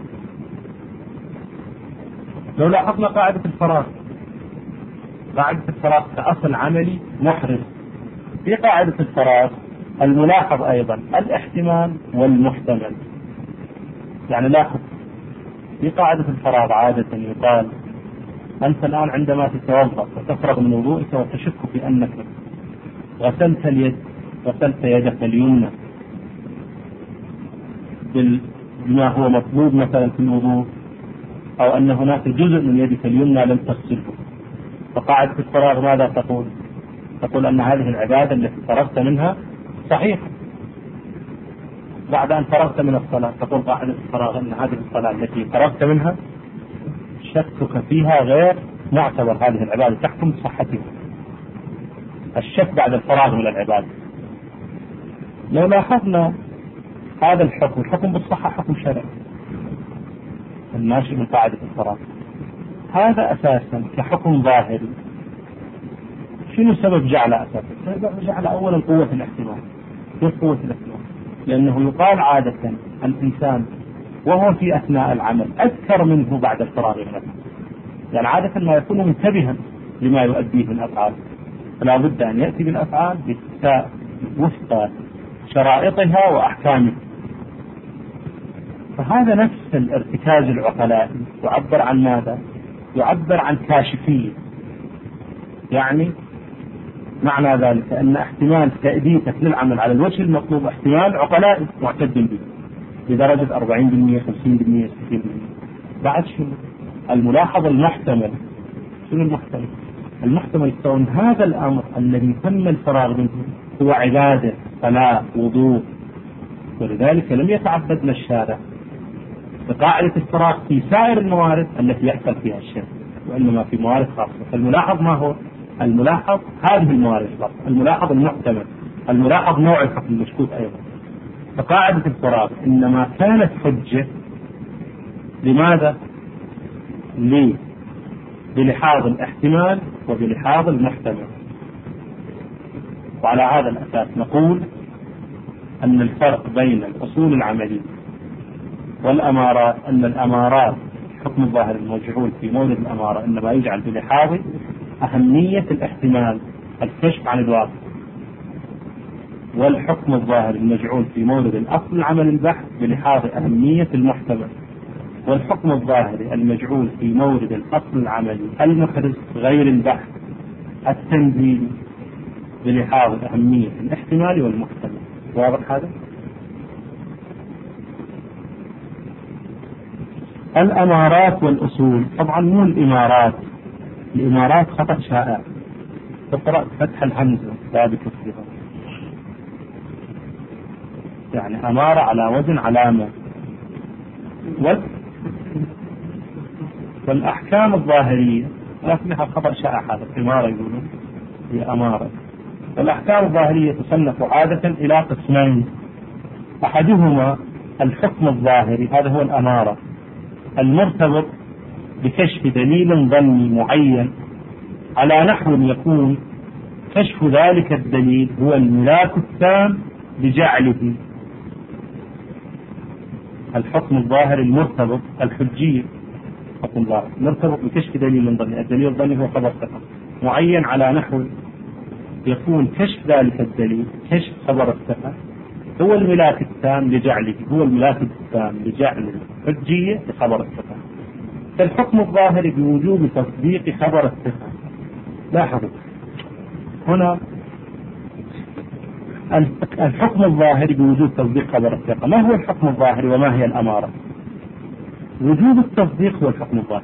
لو لاحظنا قاعدة الفراغ، قاعدة الفراغ كأصل عملي محرز. في قاعدة الفراغ الملاحظ أيضا الاحتمال والمحتمل. يعني لاحظ في قاعدة الفراغ عادة يقال أنت الآن عندما تتوضأ وتفرغ من وضوءك وتشك في أنك غسلت اليد، غسلت يدك اليمنى بما هو مطلوب مثلا في الوضوء، أو أن هناك جزء من يدك اليمنى لم تغسله. فقاعدة الفراغ ماذا تقول؟ تقول أن هذه العبادة التي فرغت منها صحيحة. بعد أن فرغت من الصلاة تقول قاعدة الفراغ أن هذه الصلاة التي فرغت منها شكك فيها غير معتبر، هذه العبادة تحكم بصحتها. الشك بعد الفراغ من العبادة. لو لاحظنا هذا الحكم، الحكم بالصحة حكم شرعي الناشئ من قاعدة الفراغ، هذا أساسا كحكم ظاهري. شنو سبب جعل أساسا؟ سبب جعل أولا قوة الاحتمال. كيف قوة الاحتمال؟ لأنه يقال عادة الإنسان وهو في أثناء العمل أذكر منه بعد الفراغ منه، يعني عادة ما يكون منتبها لما يؤديه من أفعال، فلا بد أن يأتي بالأفعال وفق شرائطها وأحكامها. فهذا نفس الارتكاز العقلائي يعبر عن ماذا؟ يعبر عن كاشفية. يعني معنى ذلك أن احتمال تأديتك للعمل على الوجه المطلوب احتمال عقلائي معتد به بدرجة أربعين بالمئة خمسين بالمئة ستين بالمئة. بعد شنو؟ الملاحظ المحتمل. شنو المحتمل؟ المحتمل كون هذا الأمر الذي تم الفراغ منه هو عبادة، صلاة، وضوء، ولذلك لم يتعبدنا الشارع بقاعدة الفراغ في سائر الموارد التي يحصل فيها الشرك، وإنما في موارد خاصة. فالملاحظ ما هو؟ الملاحظ هذه الموارد الخاصة، الملاحظ المحتمل، الملاحظ نوع الحكم المشكوك أيضا. فقاعدة الفراغ إنما كانت حجة لماذا؟ ليه؟ بلحاظ الاحتمال وبلحاظ المحتمل. وعلى هذا الأساس نقول أن الفرق بين الأصول العملية والأمارات أن الأمارات الحكم الظاهر المجعول في مورد الأمارة إنما يجعل بلحاظ أهمية الاحتمال، الكشف عن الواقع، والحكم الظاهر المجعول في مورد الأصل العمل البحث بلحاظ أهمية المحتمل، والحكم الظاهري المجعول في مورد الأصل العملي المخرج غير البحث التنزيلي بلحاظ أهمية الاحتمال والمحتمل. واضح هذا؟ الأمارات والأصول طبعا مو الإمارات، الإمارات خطأ شائع، تقرأ فتح الهمزة لا بكسرها، يعني أمارة على وزن علامة. والأحكام الظاهرية لكنها خطأ شائع، هذا إمارة يقولون هي أمارة. والأحكام الظاهرية تصنف عادة إلى قسمين، أحدهما الحكم الظاهري، هذا هو الأمارة المرتبط بكشف دليل ظني معين على نحو يكون كشف ذلك الدليل هو الملاك التام لجعله. الحكم الظاهري المرتبط الحجية حكم ظاهر مرتبط بكشف دليل ظني، الدليل الظني هو خبر ثقة معين على نحو يكون كشف ذلك الدليل كشف خبر الثقة هو الملاك التام لجعله، هو الملاك التام لجعل الحجية لخبر الثقة. فالحكم الظاهري بوجوب تصديق خبر الثقة. لاحظوا هنا الحكم الظاهري بوجوب تصديق خبر الثقة. ما هو الحكم الظاهري وما هي الأمارة؟ وجوب التصديق هو الحكم الظاهري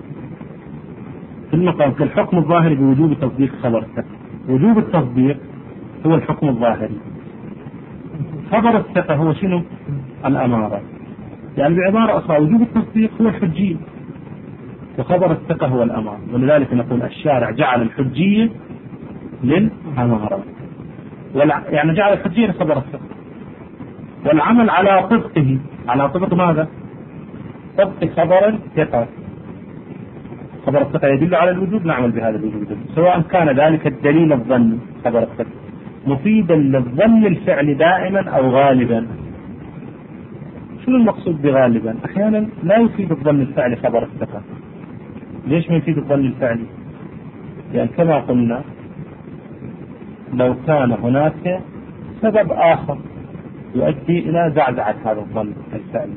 في المقام كالحكم الظاهري بوجوب تصديق خبر الثقة. وجوب التصديق هو الحكم الظاهري، خبر الثقة هو شنو؟ الأمارة. يعني بعبارة أخرى وجوب التصديق هو الحجية وخبر الثقة هو الأمارة. ولذلك نقول الشارع جعل الحجية للأمارة، يعني جعل الحجية لخبر الثقة، والعمل على طبقه. على طبق ماذا؟ طبق خبر الثقة. خبر الثقة يدل على الوجوب، نعمل بهذا الوجوب سواء كان ذلك الدليل الظني خبر الثقة مفيدا للظن الفعل دائما أو غالبا. شنو المقصود بغالبا؟ أحيانا لا يفيد الظن الفعل خبر الثقة. ليش ما يفيد الظن الفعلي؟ لأن كما قلنا لو كان هناك سبب آخر يؤدي إلى زعزعة هذا الظن الفعلي.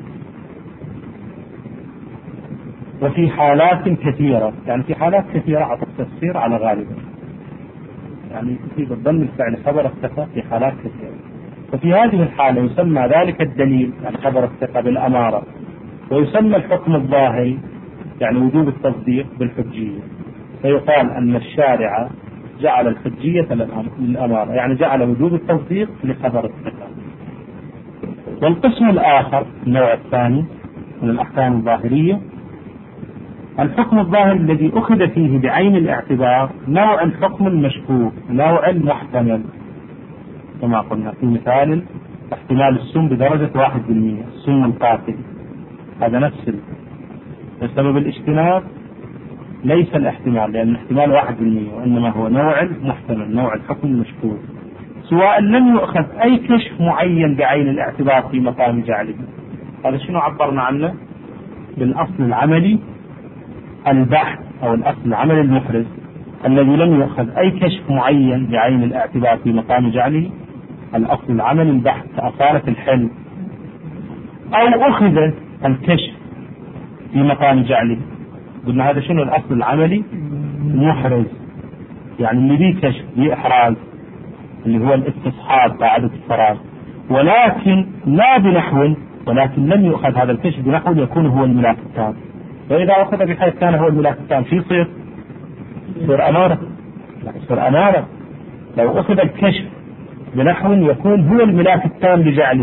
وفي حالات كثيرة، يعني في حالات كثيرة عطت تفسير على غالبا، يعني يفيد الظن الفعل خبر الثقة في حالات كثيرة. وفي هذه الحالة يسمى ذلك الدليل يعني خبر الثقة بالأمارة، ويسمى الحكم الظاهري يعني وجوب التصديق بالحجية، فيقال أن الشارع جعل الحجية للأمارة، يعني جعل وجوب التصديق لخبر الثقة. والقسم الآخر النوع الثاني من الأحكام الظاهرية الحكم الظاهر الذي أخذ فيه بعين الاعتبار نوع الحكم المشكوك، نوع المحتمل، كما قلنا في مثال احتمال السم بدرجة واحد بالمئة، السم القاتل، هذا نفس بسبب الاجتناب ليس الاحتمال، لأن الاحتمال واحد بالمئة، وإنما هو نوع المحتمل، نوع الحكم المشكوك، سواء لم يؤخذ أي كشف معين بعين الاعتبار في مقام جعله. هذا شنو عبرنا عنه؟ بالأصل العملي البحث أو الأصل العملي المحرز الذي لم يؤخذ أي كشف معين بعين الاعتبار في مقام جعله، الأصل العملي البحث كأصالة الحل، أو أخذ الكشف في مقام جعله، قلنا هذا شنو الأصل العملي المحرز، يعني اللي بيه كشف بيه إحراز اللي هو الاستصحاب قاعدة الفراغ، ولكن لا بنحو، ولكن لم يؤخذ هذا الكشف بنحو يكون هو الملاك التام. فإذا أخذ بحيث كان هو الملاك التام شو يصير؟ يصير أمارة، يصير أمارة. لو أخذ الكشف بنحو يكون هو الملاك التام لجعله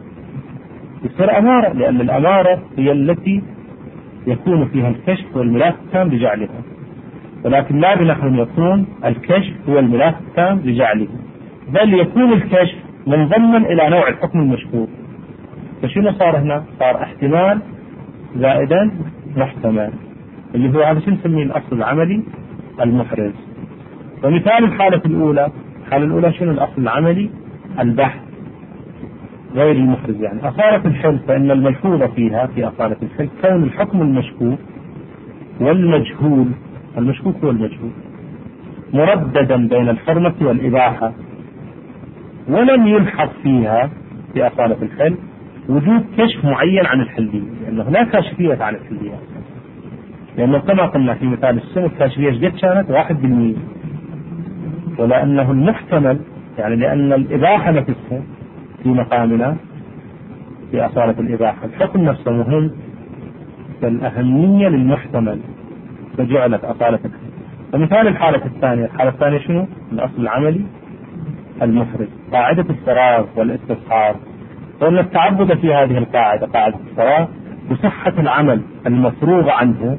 يصير أمارة، لأن الأمارة هي التي يكون فيها الكشف والملاك التام لجعلها، ولكن لا بنحو يكون الكشف هو الملاك التام لجعله، بل يكون الكشف منضما إلى نوع الحكم المشكوك. فشنو صار هنا؟ صار احتمال زائدا محتمل، اللي هو هذا شو نسميه الأصل العملي المحرز. ومثال الحالة الأولى، الحالة الأولى شنو الأصل العملي؟ البحث غير المحرز، يعني أصالة الحل، فإن الملحوظ فيها في أصالة الحل كون الحكم المشكوك والمجهول، المشكوك هو المجهول، مرددا بين الحرمة والإباحة، ولم يلحظ فيها في أصالة الحل وجود كشف معين عن الحلية، لأنه لا كاشفية عن الحلية، لأنه كما قلنا في مثال السم الكاشفية قد كانت واحد بالمئة، ولأنه المحتمل يعني لأن الإباحة نفسها في مقامنا في أصالة الإباحة الحكم نفسه مهم، فالأهمية للمحتمل فجعلت أصالة الحكم. ومثال الحالة الثانية، الحالة الثانية شنو؟ الأصل العملي المحرز، قاعدة الفراغ والاستصحاب، وأن التعبد في هذه القاعدة قاعدة الفراغ بصحة العمل المفروغ عنه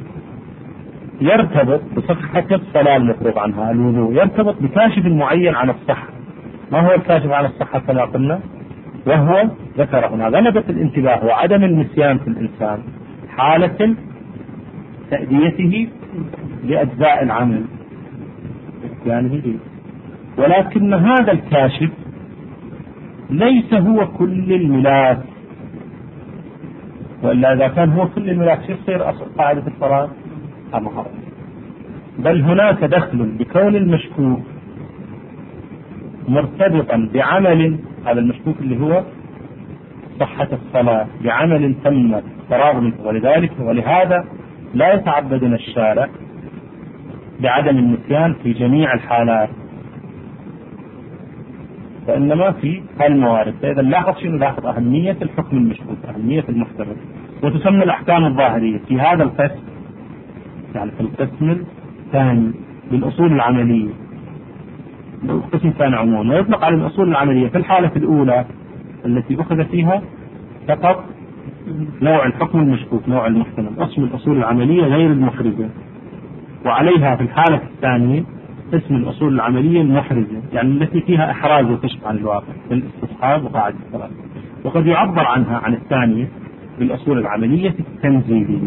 يرتبط بصحة الصلاة المفروغ عنها الوضوء، يرتبط بكاشف معين عن الصحة. ما هو الكاشف عن الصحة كما قلنا؟ وهو ذكر هنا غلبة الانتباه وعدم النسيان في الإنسان حالة تأديته لأجزاء العمل يعني، ولكن هذا الكاشف ليس هو كل الملاك، وإلا إذا كان هو كل الملاك شو يصير أصل قاعدة الفراغ؟ أمر. بل هناك دخل بكون المشكوك مرتبطا بعمل، هذا المشكوك اللي هو صحة الصلاة، بعمل تم فراغ منه، ولذلك ولهذا لا يتعبدنا الشارع بعدم النسيان في جميع الحالات، فإنما في الموارد. فإذا لاحظ شنو؟ لاحظ أهمية الحكم المشكوك، أهمية المحتمل، وتسمى الأحكام الظاهرية في هذا القسم، يعني في القسم الثاني بالأصول العملية، القسم الثاني عموما، ويطلق على الأصول العملية في الحالة الأولى التي أخذ فيها فقط نوع الحكم المشكوك، نوع المحتمل، اسم الأصول العملية غير المحرزة، وعليها في الحالة الثانية اسم الأصول العملية المحرزة، يعني التي فيها إحراز وكشف عن الواقع بالاستصحاب وقاعدة الفراغ. وقد يعبر عنها عن الثانية بالأصول العملية التنزيلية.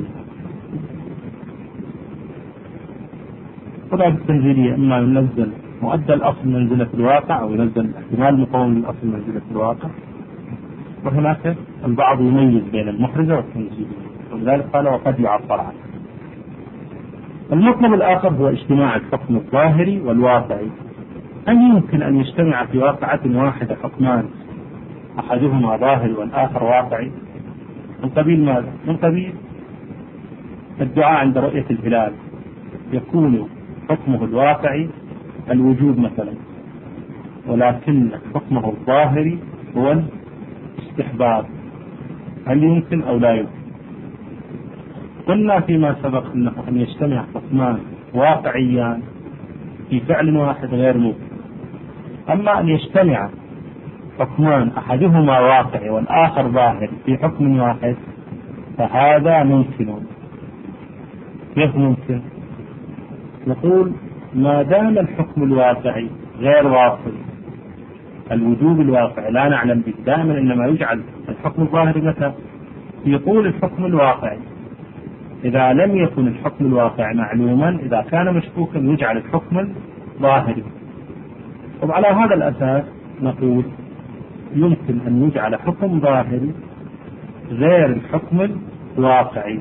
قضاء التنزيلية إما ينزل مؤدى الأصل منزلة الواقع، أو ينزل احتمال مقاوم للأصل منزلة الواقع، وهناك البعض يميز بين المحرزة والتنزيلية، ولذلك قال وقد يعبر عنه. المطلب الآخر هو اجتماع الحكم الظاهري والواقعي. هل يمكن أن يجتمع في واقعة واحدة حكمان أحدهما ظاهري والآخر واقعي؟ من قبيل ماذا؟ من قبيل الدعاء عند رؤية الهلال يكون حكمه الواقعي الوجوب مثلا، ولكن حكمه الظاهري هو الاستحباب. هل يمكن أو لا يمكن؟ قلنا فيما سبق أنه أن يجتمع حكمان واقعيان في فعل واحد غير ممكن. أما أن يجتمع حكمان أحدهما واقعي والآخر ظاهر في حكم واحد فهذا ممكن. كيف ممكن؟ نقول ما دام الحكم الواقعي غير واصل، الوجوب الواقعي لا نعلم به، دائما إنما يجعل الحكم الظاهري متى؟ في طول الحكم الواقعي. إذا لم يكن الحكم الواقعي معلوما، إذا كان مشكوكا يجعل الحكم الظاهري. وعلى هذا الأساس نقول يمكن أن يجعل حكم ظاهري غير الحكم الواقعي،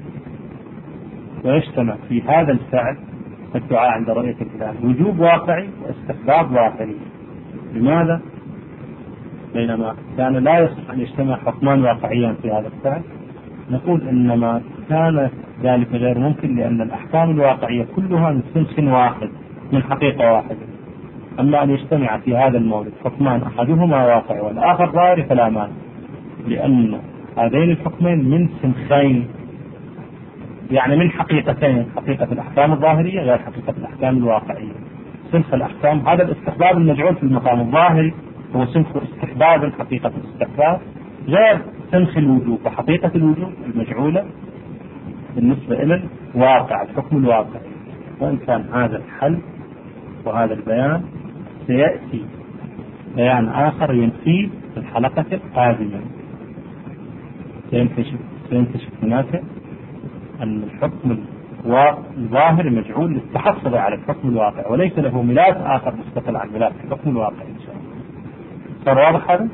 ويجتمع في هذا الفعل الدعاء عند رؤية الهلال وجوب واقعي واستحباب ظاهري. لماذا؟ بينما كان لا يصح أن يجتمع حكمان واقعيان في هذا الفعل، نقول إنما كان ذلك غير ممكن لأن الأحكام الواقعية كلها من سنخ واحد، من حقيقة واحدة. أما أن يجتمع في هذا المورد حكمان أحدهما واقع والآخر ظاهر فلا مانع، لأن هذين الحكمين من سنخين، يعني من حقيقتين، حقيقة الأحكام الظاهرية غير حقيقة الأحكام الواقعية. سنخ الأحكام هذا الاستحباب المجعول في المقام الظاهري هو سنخ استحباب، حقيقة الاستحباب غير سنخ الوجوب وحقيقة الوجوب المجعولة بالنسبة إلى الواقع، الحكم الواقعي. وإن كان هذا الحل وهذا البيان سيأتي بيان آخر ينفيه في الحلقة القادمة. سينكشف سينكشف هناك أن الحكم الظاهر مجعول للتحصل على الحكم الواقع وليس له ملاك آخر مستقل عن ملاك الحكم الواقع إن شاء الله. صار واضح هذا؟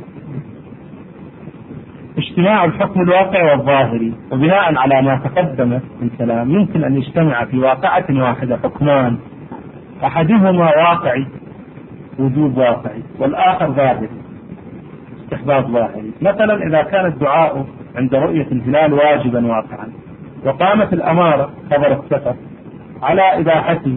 اجتماع الحكم الواقع والظاهري، وبناء على ما تقدم من كلام يمكن أن يجتمع في واقعة واحدة حكمان أحدهما واقعي وجوب واقعي والآخر ظاهري استحباب ظاهري. مثلا إذا كان الدعاء عند رؤية الهلال واجبا واقعا وقامت الأمارة خبر السفر على إباحته،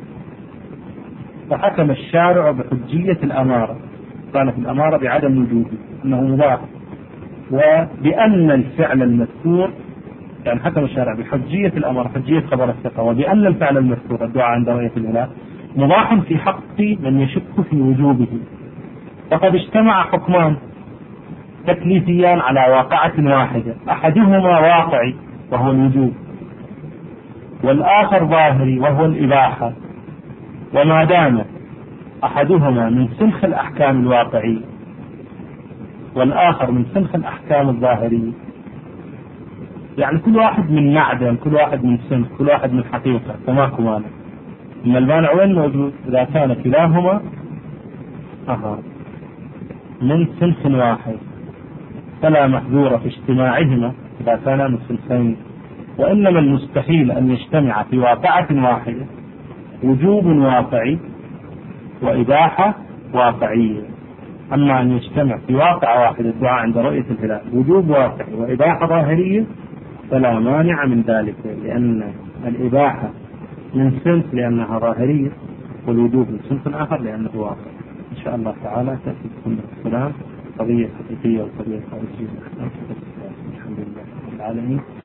فحكم الشارع بحجية الأمارة، كانت الأمارة بعدم وجوده أنه مباح، وبأن الفعل المذكور، يعني حكم الشارع بحجية الأمارة حجية خبر السفر، وبأن الفعل المذكور الدعاء عند رؤية الهلال مباح في حق من يشك في وجوبه. فقد اجتمع حكمان تكليفيان على واقعة واحدة، أحدهما واقعي وهو الوجوب والآخر ظاهري وهو الإباحة. وما دام أحدهما من سنخ الأحكام الواقعية والآخر من سنخ الأحكام الظاهرية، يعني كل واحد من معدن، كل واحد من سنخ، كل واحد من حقيقة، فماكو مانع. إن المانع وين موجود؟ إذا كان كلاهما أها من سنخ واحد فلا محذور في اجتماعهما إذا كانا من سنخين. وإنما المستحيل أن يجتمع في واقعة واحدة وجوب واقعي وإباحة واقعية. أما أن يجتمع في واقعة واحدة الدعاء عند رؤية الهلال وجوب واقعي وإباحة ظاهرية فلا مانع من ذلك، لأن الإباحة من سنخ لأنها ظاهرية والوجوب من سنخ آخر لأنه واقع. إن شاء الله تعالى تأتي بكم السلام قضية حقيقية وقضية خارجية. الحمد لله رب العالمين.